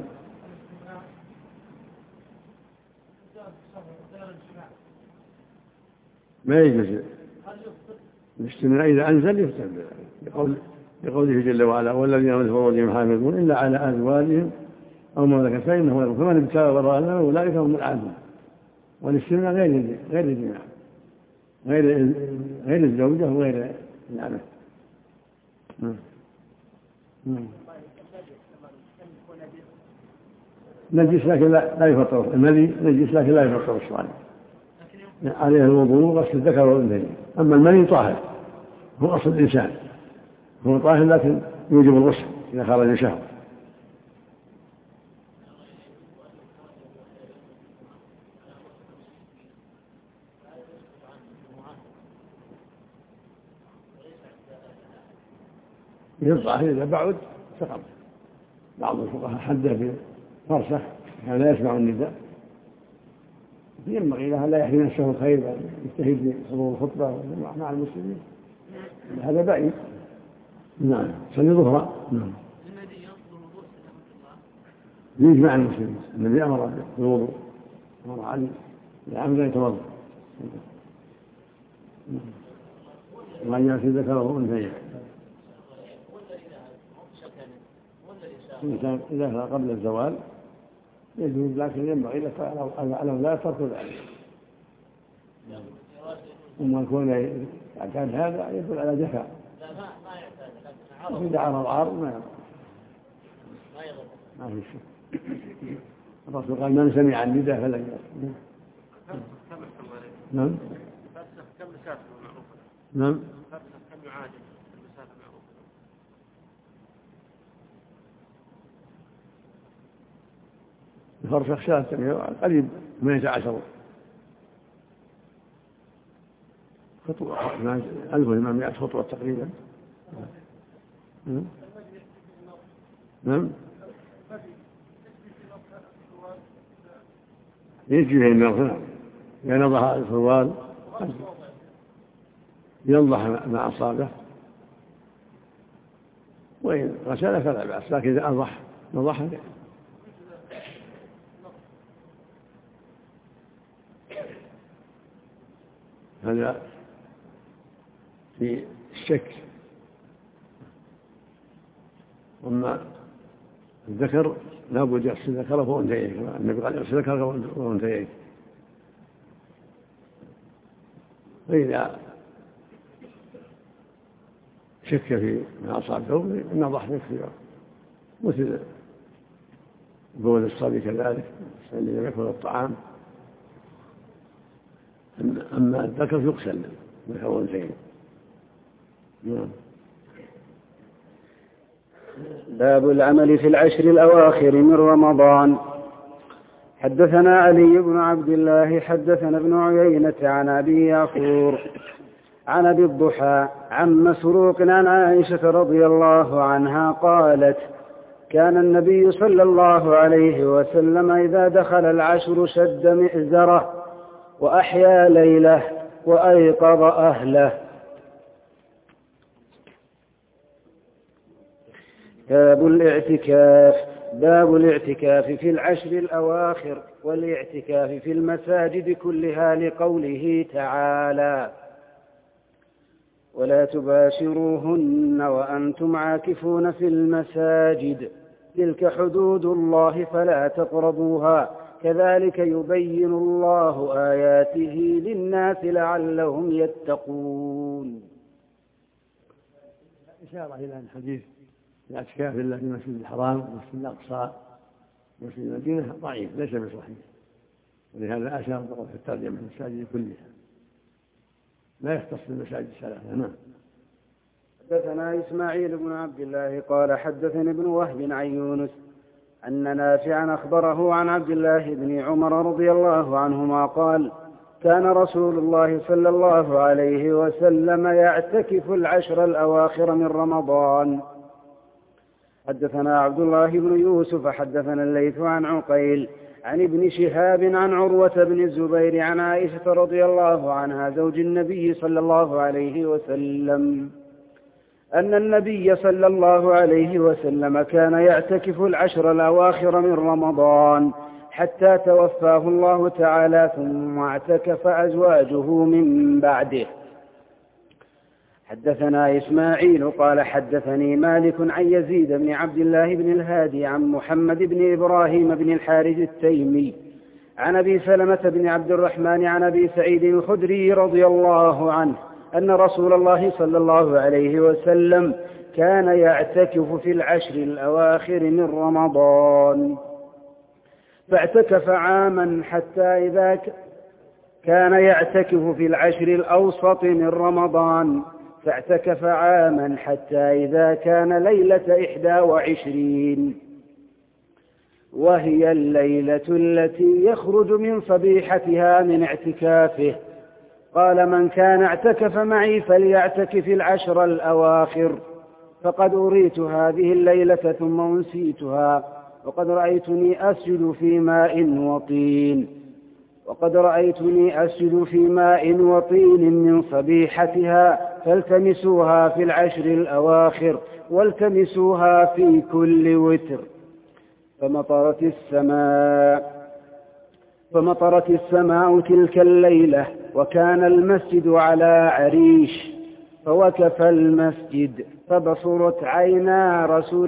ما يجوز الاستمناء إذا أنزل يفتر لقوله جل وعلا والذين هم لفروجهم حافظون إلا على أزواجهم أو ما ملكت فإنه غير، فمن ابتغى وراء ذلك أولئك هم العادون. والاستمناء غير الجماع، غير الزوجة وغير العمل. نجس لكن لا يفطر، المذي نجس لكن لا يفطر الصائم، عليه الوضوء وغسل الذكر والأنثى. أما المني طاهر، هو أصل الإنسان، هو طاهر لكن يوجب الغسل إذا خرج شهوة. يرضع إذا بعد سقط. بعض الفقهاء حده بفرسخ كان لا يسمع النداء ينبغي له لا يحرم نفسه الخير بل يجتهد في حضور الخطبة مع المسلمين، هذا بعيد. نعم صلي ظهرا. نعم يجمع المسلمين، النبي أمر بالوضوء، أمر علي لعمد يتوضأ وأن يأتي ذكره أنثيين. الإنسان إذا كان قبل الزوال يجوز، لكن ينبغي له على لا ترك ذلك. وما يكون يعتاد هذا يدل على جفاء. إذا عرض عارض ما في شيء. الرسول قال من سمع النداء فلا يأتي. نعم. نعم. الفرسخ شاة قريب 18 خطوة، 1800 خطوة تقريبا. نعم يجي في النظر ينضح الفروال ينضح مع أصابه، وإن غسل فلا بأس، لكن إذا نضح هذا في الشك. أما الذكر لا بد يغسل ذكره وأنثيه، النبي قال يغسل ذكره وأنثيه. فإذا شك في ما أصابه نضح يكفي، مثل بول الصبي كذلك الذي لم يأكل الطعام. أما الذكر يغسل ذكر وأنثيه. نعم. باب العمل في العشر الأواخر من رمضان. حدثنا علي بن عبد الله حدثنا ابن عيينة عن أبي يعفور عن أبي الضحى عن مسروق عن عائشة رضي الله عنها قالت: كان النبي صلى الله عليه وسلم إذا دخل العشر شد مئزره وأحيا ليله وأيقظ أهله. باب الاعتكاف في العشر الأواخر والاعتكاف في المساجد كلها، لقوله تعالى: ولا تباشروهن وأنتم عاكفون في المساجد تلك حدود الله فلا تقربوها كذلك يبين الله آياته للناس لعلهم يتقون. إشارة إلى الحديث الاعتكاف لله في المسجد الحرام والمسجد الأقصى ومسجد المدينة ضعيف ليس بصحيح، ولهذا أشار في الترجمة المساجد كلها لا يختص بالمساجد الثلاثة. نعم. حدثنا إسماعيل بن عبد الله قال حدثني ابن وهب عن يونس أن نافعا أخبره عن عبد الله بن عمر رضي الله عنهما قال: كان رسول الله صلى الله عليه وسلم يعتكف العشر الأواخر من رمضان. حدثنا عبد الله بن يوسف حدثنا الليث عن عقيل عن ابن شهاب عن عروة بن الزبير عن عائشة رضي الله عنها زوج النبي صلى الله عليه وسلم أن النبي صلى الله عليه وسلم كان يعتكف العشر الأواخر من رمضان حتى توفاه الله تعالى، ثم اعتكف أزواجه من بعده. حدثنا إسماعيل قال حدثني مالك عن يزيد بن عبد الله بن الهادي عن محمد بن إبراهيم بن الحارث التيمي عن أبي سلمة بن عبد الرحمن عن أبي سعيد الخدري رضي الله عنه أن رسول الله صلى الله عليه وسلم كان يعتكف في العشر الأواخر من رمضان، فاعتكف عاما حتى إذا كان يعتكف في العشر الأوسط من رمضان، فاعتكف عاما حتى إذا كان ليلة 21 وهي الليلة التي يخرج من صبيحتها من اعتكافه. قال: من كان اعتكف معي فليعتكف العشر الأواخر، فقد أريت هذه الليلة ثم أنسيتها، وقد رأيتني أسجد في ماء وطين. وقد رأيتني أسجد في ماء وطين من صبيحتها فالتمسوها في العشر الأواخر والتمسوها في كل وتر. فمطرت السماء تلك الليلة وكان المسجد على عريش فوقف المسجد فبصرت عيناي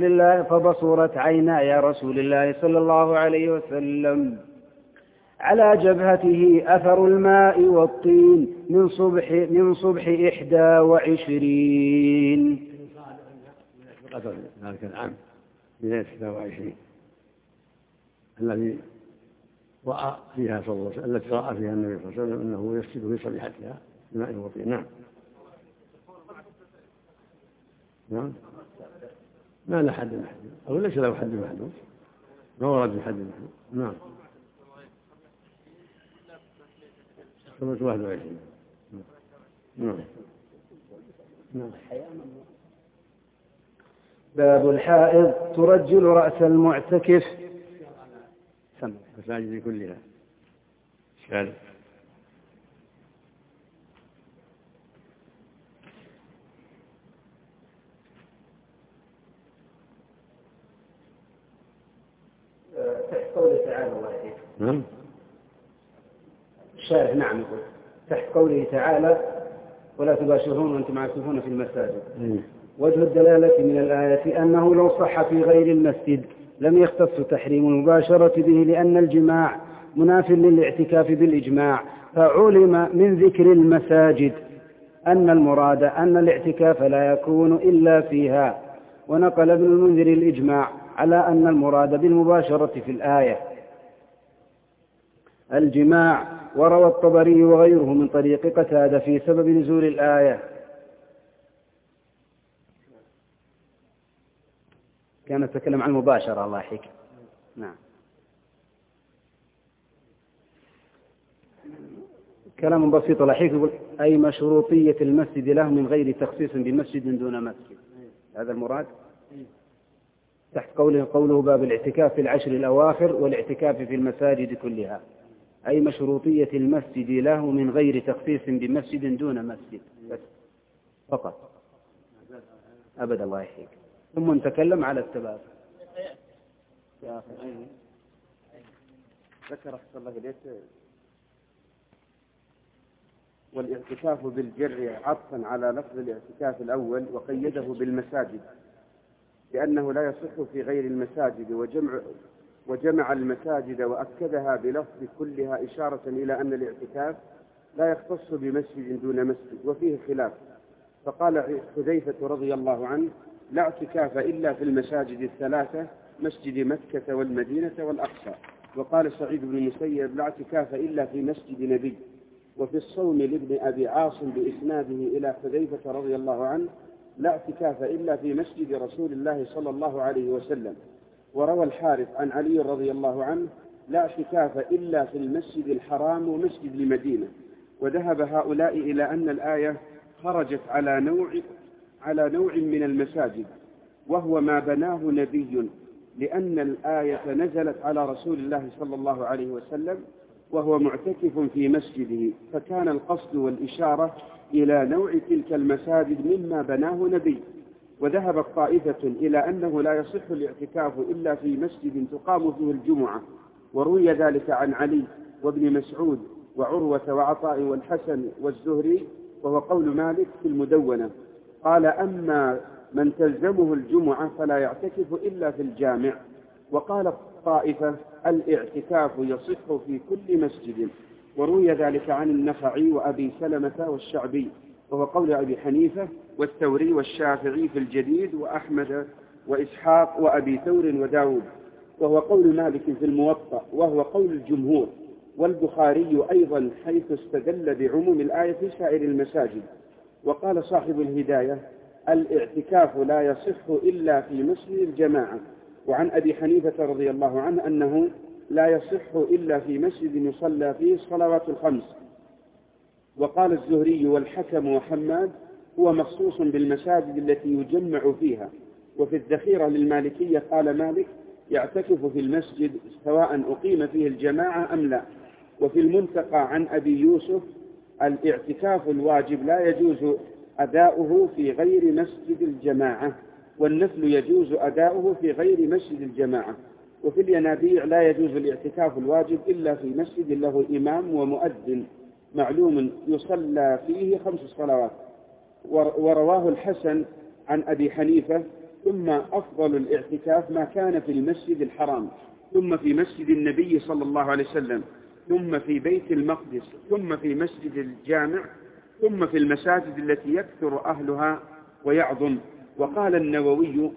رسول الله صلى الله عليه وسلم على جبهته أثر الماء والطين من صبح 21 ذلك العام بداية 21 الذي رأى فيها صلى الله عليه وسلم التي رأى فيها النبي صلى الله عليه وسلم أنه يسجد في صبيحتها بماء وطين. نعم ما له حد محدود أو ليس له حد محدود ما ورد بحد محدود. نعم 21. نعم. باب الحائض ترجل رأس المعتكف المساجد كلها شهادة. تحت قوله تعالى الله يحييك. نعم الشارح نعم يقول تحت قوله تعالى ولا تباشرون وانتم عاكفون في المساجد. وجه الدلالة من الآية أنه لو صح في غير المسجد لم يختص تحريم المباشرة به لأن الجماع مناف للاعتكاف بالإجماع، فعلم من ذكر المساجد أن المراد أن الاعتكاف لا يكون إلا فيها. ونقل ابن المنذر الإجماع على أن المراد بالمباشرة في الآية الجماع، وروى الطبري وغيره من طريق قتادة في سبب نزول الآية. كان تتكلم عن المباشرة الله يحييك. نعم كلام بسيط الله يحييك. يقول أي مشروطية المسجد له من غير تخصيص بمسجد دون مسجد، هذا المراد تحت قوله باب الاعتكاف في العشر الأواخر والاعتكاف في المساجد كلها، أي مشروطية المسجد له من غير تخصيص بمسجد دون مسجد بس فقط أبدا الله يحييك. ثم نتكلم على السباب. يا أخي ذكر أحسن الله إليك والاعتكاف بالجر عطفا على لفظ الاعتكاف الأول وقيده بالمساجد لأنه لا يصح في غير المساجد، وجمع المساجد وأكدها بلفظ كلها إشارة إلى أن الاعتكاف لا يختص بمسجد دون مسجد وفيه خلاف. فقال حذيفة رضي الله عنه لا اعتكاف إلا في المساجد الثلاثة مسجد مكة والمدينة والأقصى. وقال سعيد بن المسيب لا اعتكاف إلا في مسجد نبي. وفي الصوم لابن أبي عاصم بإسناده إلى حذيفة رضي الله عنه لا اعتكاف إلا في مسجد رسول الله صلى الله عليه وسلم. وروى الحارث عن علي رضي الله عنه لا اعتكاف إلا في المسجد الحرام ومسجد المدينة. وذهب هؤلاء إلى أن الآية خرجت على نوع من المساجد وهو ما بناه نبي، لأن الآية نزلت على رسول الله صلى الله عليه وسلم وهو معتكف في مسجده، فكان القصد والإشارة إلى نوع تلك المساجد مما بناه نبي. وذهبت طائفة إلى أنه لا يصح الاعتكاف إلا في مسجد تقام فيه الجمعة، وروي ذلك عن علي وابن مسعود وعروة وعطاء والحسن والزهري، وهو قول مالك في المدونة. قال أما من تلزمه الجمعة فلا يعتكف إلا في الجامع. وقال الطائفة الاعتكاف يصح في كل مسجد، وروي ذلك عن النخعي وأبي سلمة والشعبي، وهو قول أبي حنيفة والثوري والشافعي في الجديد وأحمد وإسحاق وأبي ثور وداود، وهو قول مالك في الموطأ، وهو قول الجمهور والبخاري أيضا حيث استدل بعموم الآية في سائر المساجد. وقال صاحب الهداية الاعتكاف لا يصح إلا في مسجد الجماعة. وعن أبي حنيفة رضي الله عنه أنه لا يصح إلا في مسجد يصلى فيه الصلوات الخمس. وقال الزهري والحكم وحماد هو مخصوص بالمساجد التي يجمع فيها. وفي الذخيرة للمالكية قال مالك يعتكف في المسجد سواء أقيم فيه الجماعة أم لا. وفي المنتقى عن أبي يوسف الاعتكاف الواجب لا يجوز أداؤه في غير مسجد الجماعة، والنفل يجوز أداؤه في غير مسجد الجماعة. وفي الينابيع لا يجوز الاعتكاف الواجب إلا في مسجد له إمام ومؤذن معلوم يصلى فيه 5 صلوات. ورواه الحسن عن أبي حنيفة: ثم أفضل الاعتكاف ما كان في المسجد الحرام، ثم في مسجد النبي صلى الله عليه وسلم، ثم في بيت المقدس، ثم في مسجد الجامع، ثم في المساجد التي يكثر أهلها ويعظم. وقال النووي: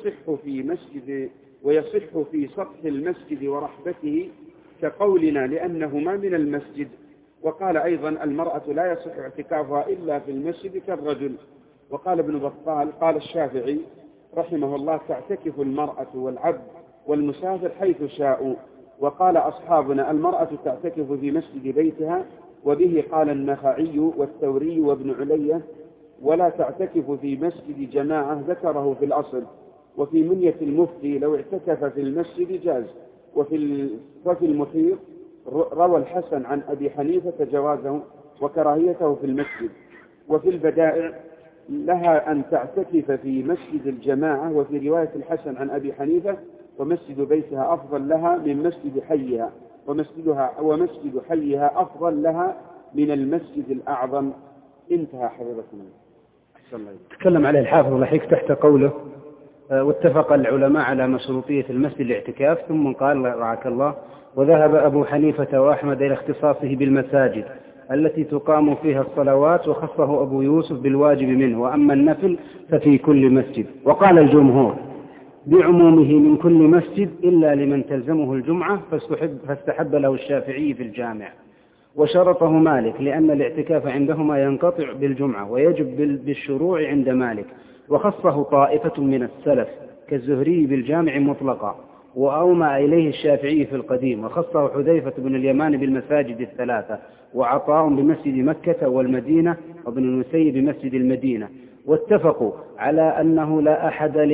ويصح في سطح المسجد ورحبته كقولنا لأنه ما من المسجد. وقال أيضا: المرأة لا يصح اعتكافها إلا في المسجد كالرجل. وقال ابن بطال: قال الشافعي رحمه الله: تعتكف المرأة والعبد والمسافر حيث شاءوا. وقال أصحابنا: المرأة تعتكف في مسجد بيتها، وبه قال النخعي والثوري وابن علية، ولا تعتكف في مسجد جماعة، ذكره في الأصل. وفي منية المفتي: لو اعتكف في المسجد جاز. وفي المحيط روى الحسن عن أبي حنيفة جوازه وكراهيته في المسجد. وفي البدائع: لها أن تعتكف في مسجد الجماعة. وفي رواية الحسن عن أبي حنيفة: ومسجد بيتها أفضل لها من مسجد حيها، ومسجد حيها أفضل لها من المسجد الأعظم. انتهى حضرتنا. تكلم عليه الحافظ الحيك تحت قوله: واتفق العلماء على مشروطية المسجد الاعتكاف، ثم قال رعاك الله: وذهب أبو حنيفة وأحمد إلى اختصاصه بالمساجد التي تقام فيها الصلوات، وخصه أبو يوسف بالواجب منه، وأما النفل ففي كل مسجد. وقال الجمهور بعمومه من كل مسجد إلا لمن تلزمه الجمعة، فاستحب له الشافعي في الجامع. وشرطه مالك لأن الاعتكاف عندهما ينقطع بالجمعة ويجب بالشروع عند مالك. وخصه طائفة من السلف كالزهري بالجامع مطلقا، وأومى إليه الشافعي في القديم. وخصه حذيفة بن اليمان بالمساجد 3، وعطاء بمسجد مكة والمدينة، وابن المسيب بمسجد المدينة. واتفقوا على أنه لا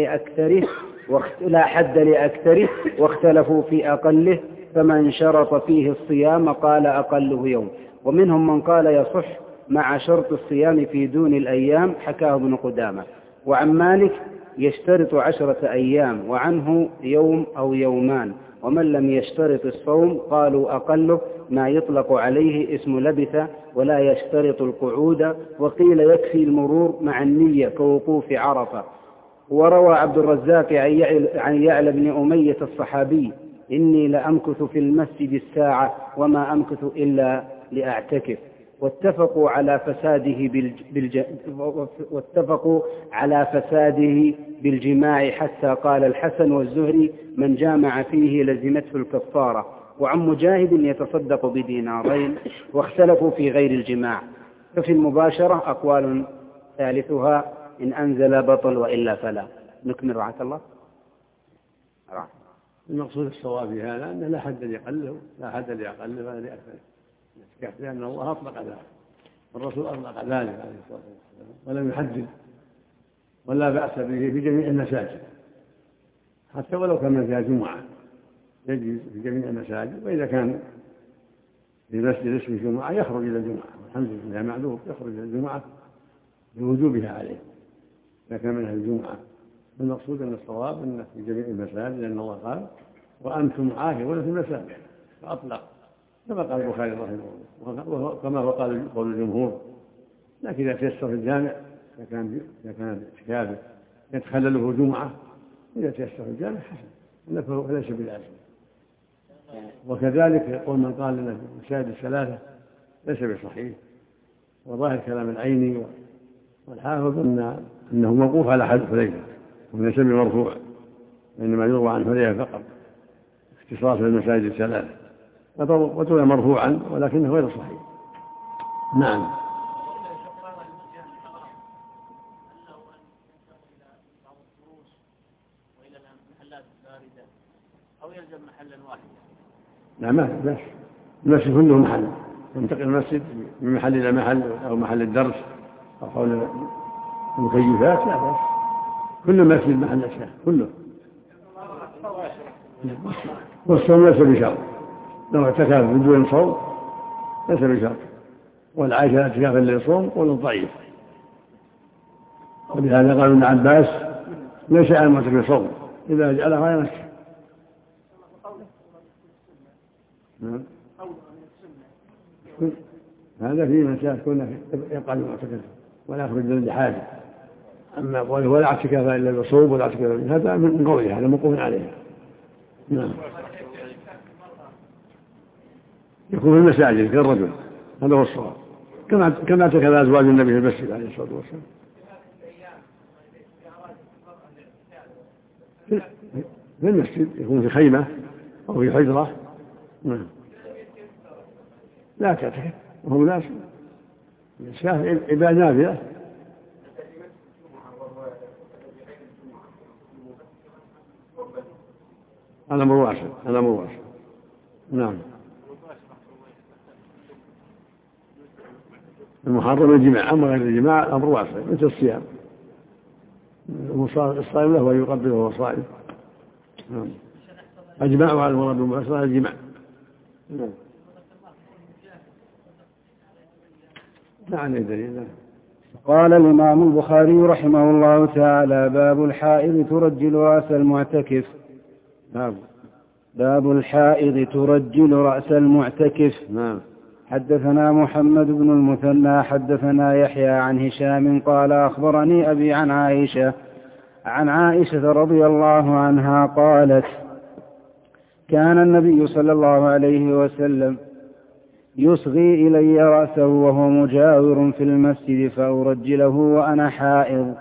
حد لأكثره، واختلفوا في أقله، فمن شرط فيه الصيام قال أقله يوم. ومنهم من قال يصح مع شرط الصيام في دون الأيام، حكاه ابن قدامة. وعن مالك يشترط 10 أيام، وعنه يوم أو يومان. ومن لم يشترط الصوم قالوا أقله ما يطلق عليه اسم لبث، ولا يشترط القعود. وقيل يكفي المرور مع النية كوقوف عرفة. وروى عبد الرزاق عن يعلى بن أمية الصحابي: إني لأمكث في المسجد الساعة وما أمكث إلا لأعتكف. واتفقوا على فساده بالجماع، حتى قال الحسن والزهري: من جامع فيه لزمته الكفارة. وعن مجاهد: يتصدق بدينارين. واختلفوا في غير الجماع. ففي المباشرة أقوال ثالثها: إن أنزل بطل وإلا فلا. نكمل رعاك الله. المقصود الصواب في هذا أنه لا حد لأقله ولا لأكثره، لأن الله أطلق ذلك والرسول أطلق ذلك عليه الصلاة والسلام، ولم يحدد. ولا بأس به في جميع المساجد، حتى ولو كان فيها جمعة يجي في جميع المساجد. وإذا كان في مسجد اسمه جمعة يخرج إلى الجمعة، والحمد لله معذور يخرج إلى الجمعة بوجوبها عليه إذا كان منها الجمعة. المقصود أن الصواب أنه في جميع المساجد، لأن الله قال: وأنتم عاكفون في المساجد، فأطلق كما قال البخاري رحمه الله، وكما هو قول الجمهور. لكن إذا تيسر في الجامع، إذا كان اعتكافه يتخلله جمعة، إذا تيسر في الجامع حسن، النفل ليس بالعزم. وكذلك يقول من قال أن المساجد 3 ليس بصحيح. وظاهر كلام العيني والحافظ أنه موقوف على حديث حذيفة وليس بمرفوع، إنما يروى عن حذيفة فقط اختصاص بالمساجد 3، وتروى مرفوعا ولكنه غير صحيح. نعم. أو يلزم محلا واحدا؟ لا، ما بس المسجد كله محل، ينتقل المسجد من محل إلى محل، أو محل الدرس أو حول المكيفات، لا بس كل مسجد محل أشياء كله. والصوم ليس بشرط، لو اعتكف بدون صوم ليس بشرط. والعائشة الاعتكاف اللي يصوم قول ضعيف، ولهذا قال ابن عباس ليس على المعتكف يصوم إذا جعلها يمسك. هذا فيه مساء كنا يبقى المعتكف ولا يخرج للحاجة. أما قوله ولا اعتكاف إلا الصوم ولا اعتكاف هذا من قوله، هذا موقوف عليه. نعم. يكون في المساجد كالرجل، هذا هو الصواب، كما اعتكف أزواج النبي في المسجد عليه الصلاة والسلام. في المسجد يكون في خيمة أو في حجرة. نعم. لا تعتكف وهو لا شاف عبادة نافلة. هذا مباشر، هذا مباشر. نعم. المحرم الجماع، أما غير الجماع الأمر واسع مثل الصيام، الصائم له ويقبله وهو صائم. نعم. أجماع على المراد بالمباشرة الجماع. نعم. نعم دليل. قال الإمام البخاري رحمه الله تعالى: باب الحائض ترجل رأس المعتكف. باب الحائض ترجل رأس المعتكف. نعم. حدثنا محمد بن المثنى حدثنا يحيى عن هشام قال أخبرني أبي عن عائشة رضي الله عنها قالت: كان النبي صلى الله عليه وسلم يصغي إلي رأسه وهو مجاور في المسجد فأرجله وأنا حائض.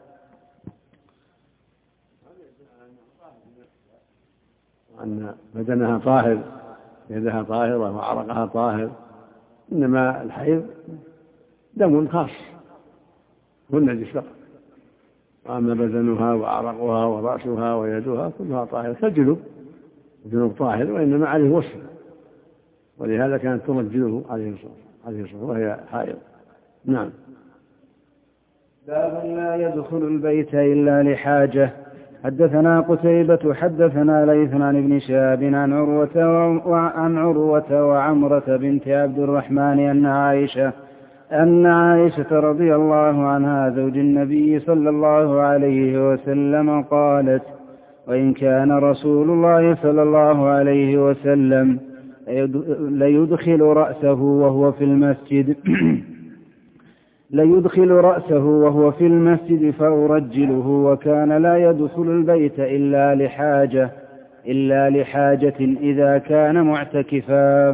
أن بدنها طاهر، يدها طاهرة وعرقها طاهر، إنما الحيض دم خاص هو النجس فقط، وأما بدنها وعرقها ورأسها ويدها كلها طاهرة كالجنوب، الجنوب طاهر وإنما عليه وصف، ولهذا كانت ترجله عليه الصلاة وهي حائض. نعم. باب لا يدخل البيت إلا لحاجة. حدثنا قتيبة حدثنا ليث عن ابن شهاب عن عروة وعمرة بنت عبد الرحمن أن عائشة رضي الله عنها زوج النبي صلى الله عليه وسلم قالت: وإن كان رسول الله صلى الله عليه وسلم ليدخل رأسه وهو في المسجد فأرجله، وكان لا يدخل البيت إلا لحاجة إذا كان معتكفا.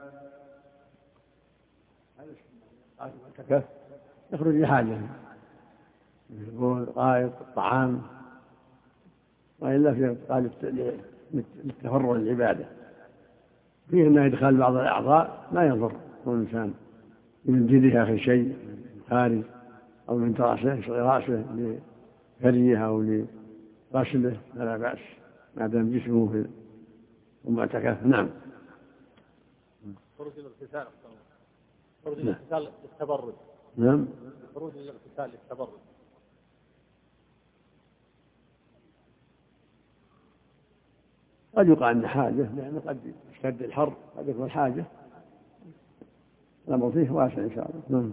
يخرج لحاجة، يقول غائط الطعام، وإلا في قالب للتفرغ للعبادة، فيه أنه إدخال بعض الأعضاء ما يضر الإنسان من جلده آخر شيء خارج، أو من رأسه لفريه أو لغسله فلا بأس ما دام جسمه في المعتكف. نعم. خروج الاغتسال للتبرد. نعم. خروج الاغتسال للتبرد. قد يقع أن حاجة، لأنه قد يشتد الحر، قد يكون حاجة، الأمر فيه واسع إن شاء الله.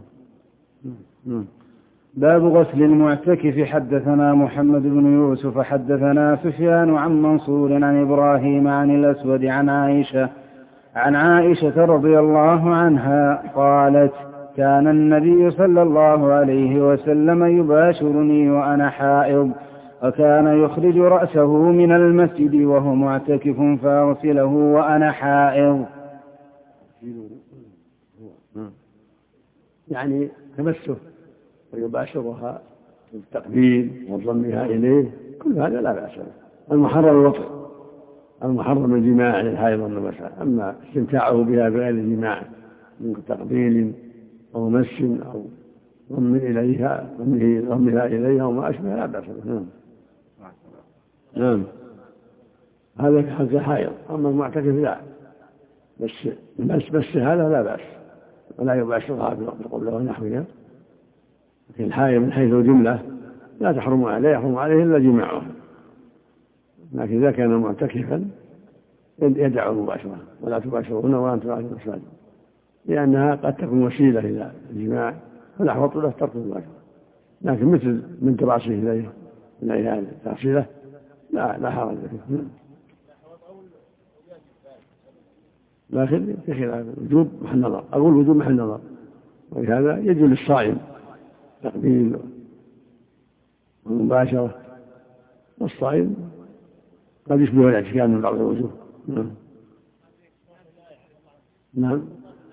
باب غسل المعتكف. حدثنا محمد بن يوسف حدثنا سفيان عن منصور عن إبراهيم عن الأسود عن عائشة رضي الله عنها قالت: كان النبي صلى الله عليه وسلم يباشرني وأنا حائض، وكان يخرج رأسه من المسجد وهو معتكف فأغسله وأنا حائض. يعني تمسه ويباشرها بالتقبيل وضمها إليه، كل هذا لا بأس به. المحرم الوطء، المحرم الجماع للحائض والنفساء، أما استمتاعه بها بغير الجماع من تقبيل أو مس أو ضمها إليها وما أشبه لا بأس به. نعم. هذا كحد الحائض. أما المعتكف لا، بس هذا لا بأس، ولا يباشرها بالقبلة ونحوها. لكن الحائض من حيث الجملة لا يحرم عليه إلا جماعها، لكن إذا كان معتكفا يدع المباشرة، ولا تباشرون وأنتم عاكفون المساجد. لأنها قد تكون وسيلة إلى الجماع، فالأحوط له ترك المباشرة. لكن مثل من تراصيه إليها التأصيلة لا حرج فيه. لكن في خلاف الوجوب محل نظر، أقول وجوب محل نظر، ولهذا يجوز للصائم تقبيل والمباشرة، والصائم قد يشبه الاعتكاف من بعض الوجوه. نعم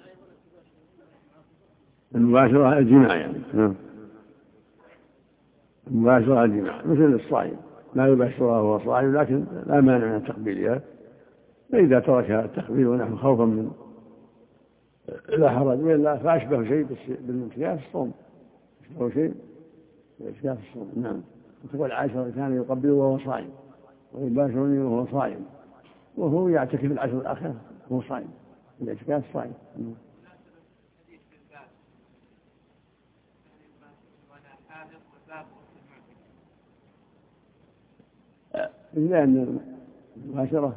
المباشرة الجماع يعني. المباشرة الجماع مثل الصائم لا يباشرها وهو صائم، لكن لا مانع من تقبيلها، فإذا ترك التقبيل ونحن خوفا من لا حرج، وإلا فأشبه شيء بالانتكاس الصوم، أشبه شيء بالاعتكاف الصوم. نعم. وتقول عائشة كان يقبل وهو صائم ويباشرني وهو صائم، وهو يعتكف العشر الأخير وهو صائم، الاعتكاف صائم. لأن المباشرة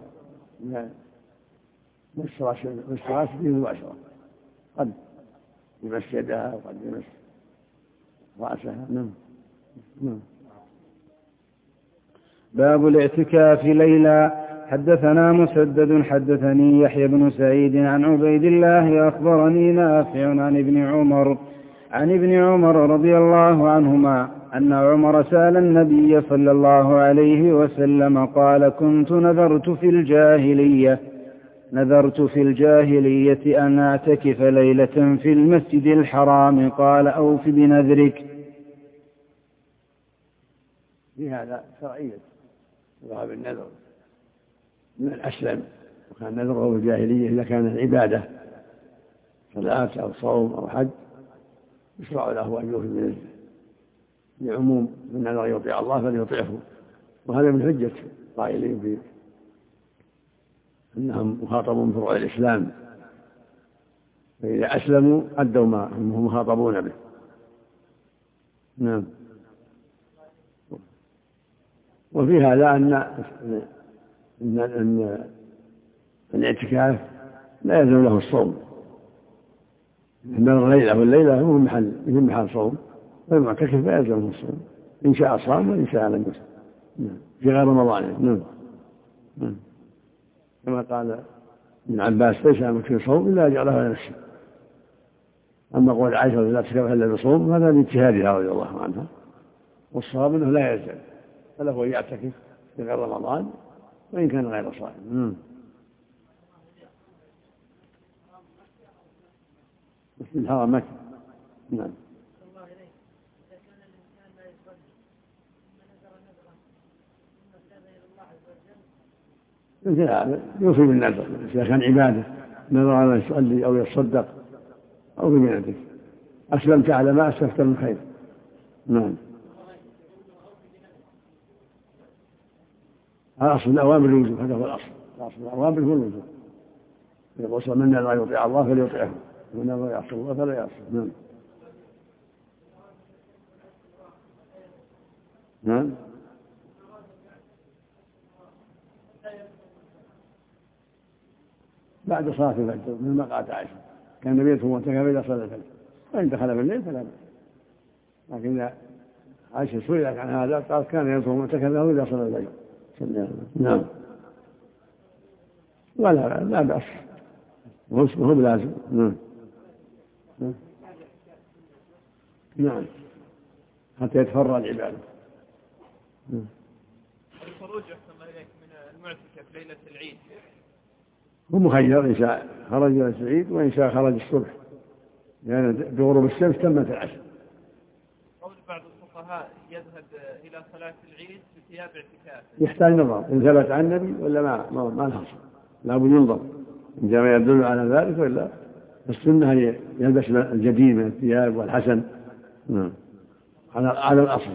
مشترات فيه مباشرة، قد يمس يدها وقد يمس رأسها. نعم. باب الاعتكاف ليلا. حدثنا مسدد حدثني يحيى بن سعيد عن عبيد الله أخبرني نافع عن ابن عمر رضي الله عنهما أن عمر سأل النبي صلى الله عليه وسلم قال: كنت نذرت في الجاهلية أن أعتكف ليلة في المسجد الحرام، قال: أوف بنذرك. في هذا شرعية ذهب النذر من الأسلم، وكان نذره في الجاهلية إذا كان عبادة صلاة أو صوم أو حج يشرع له أن يوفي بنذره لعموم من نذر يطيع الله فليطيعه، وهذا من حجة قائلين في أنهم مخاطبون بفروع الإسلام، فإذا أسلموا أدوا ما هم مخاطبون به. نعم. وفي هذا أن الاعتكاف لا يلزم له الصوم، إنما الليلة والليلة هو محل صوم، والمعتكف لا يلزمه الصوم، إن شاء صام وإن شاء لم يصم في غير رمضان. نعم. كما قال ابن عباس: ليس مكفي صوم إلا جعله لنفسه. أما قول عائشة لا اعتكف إلا بصوم هذا باجتهادها رضي الله عنها، والصواب أنه لا يلزم، فله يعتكف في غير رمضان وإن كان غير صائم. في الحرم مكة. نعم. مثل هذا يوفي بالنذر إذا كان عبادة، نذر أن يصلي أو يتصدق أو بمنعتك، أسلمت على ما أسلفت من خير. نعم. الأصل الأوامر الوجوب، هذا هو الأصل الأوامر هو الوجوب. يقول: من لا يطيع الله فليطيعه، ومن لا يعصي الله فلا يعصي. نعم. بعد صلاة الفجر من مقعد عائشة كان النبي يدخل معتكفا إذا صلى الفجر، وإن دخل في الليل فلا بأس. لكن إذا عائشة سئلت عن هذا قال: كان يدخل معتكفا إذا صلى الفجر. نعم. لا بأس، وهو لازم. نعم. حتى يتفرع العبادة. الخروج أحسن الله إليك من المعتكف ليلة العيد هو مخير، إن شاء خرج ليلة العيد وإن شاء خرج الصبح، لأن يعني بغروب الشمس تمت العشر. قول بعض الفقهاء يذهب إلى صلاة العيد بثياب اعتكاف، يحتاج نظر إن ثبت عن النبي ولا ما الحصل، لا بد ينظر إن جاء ما يدل على ذلك ولا. السنة هي يلبس الجديد من الثياب والحسن على الأصل.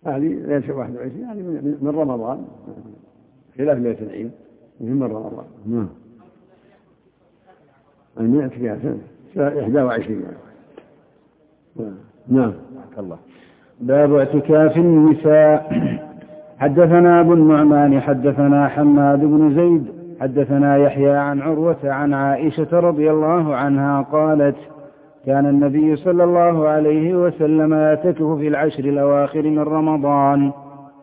هذه ليلة 21 يعني من رمضان، خلاف ليلة العيد من رمضان. نعم. المئة فيها 21. نعم. الله. باب اعتكاف النساء. حدثنا أبو النعمان حدثنا حماد بن زيد حدثنا يحيى عن عروة عن عائشة رضي الله عنها قالت: كان النبي صلى الله عليه وسلم يعتكف في العشر الأواخر من رمضان.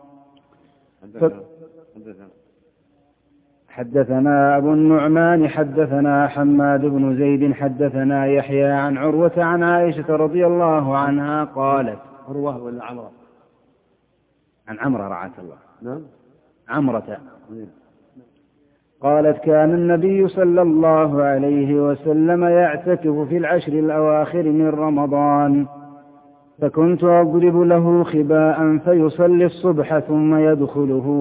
حدثنا أبو النعمان حدثنا حماد بن زيد حدثنا يحيى عن عروة عن عائشة رضي الله عنها قالت: عروة ولا عمرة؟ عن عمرة رعاك الله. نعم. عمرة. قالت: كان النبي صلى الله عليه وسلم يعتكف في العشر الأواخر من رمضان، فكنت أضرب له خباء فيصلي الصبح ثم يدخله،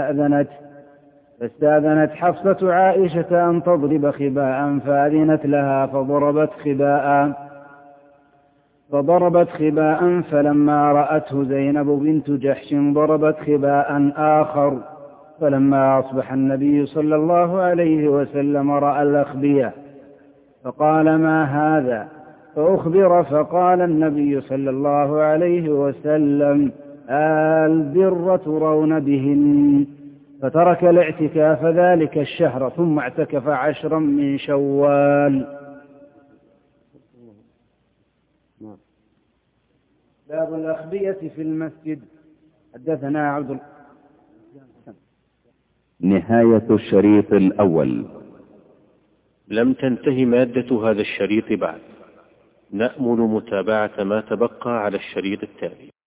فاستأذنت حفصة عائشة أن تضرب خباء فأذنت لها فضربت خباء فلما رأته زينب بنت جحش ضربت خباء آخر، فلما أصبح النبي صلى الله عليه وسلم رأى الأخبية فقال: ما هذا؟ فأخبر فقال النبي صلى الله عليه وسلم: البر ترون بهن. فترك الاعتكاف ذلك الشهر ثم اعتكف 10 من شوال. باب الأخبية في المسجد. حدثنا عبد نهاية الشريط الأول. لم تنتهي مادة هذا الشريط بعد، نأمل متابعة ما تبقى على الشريط التالي.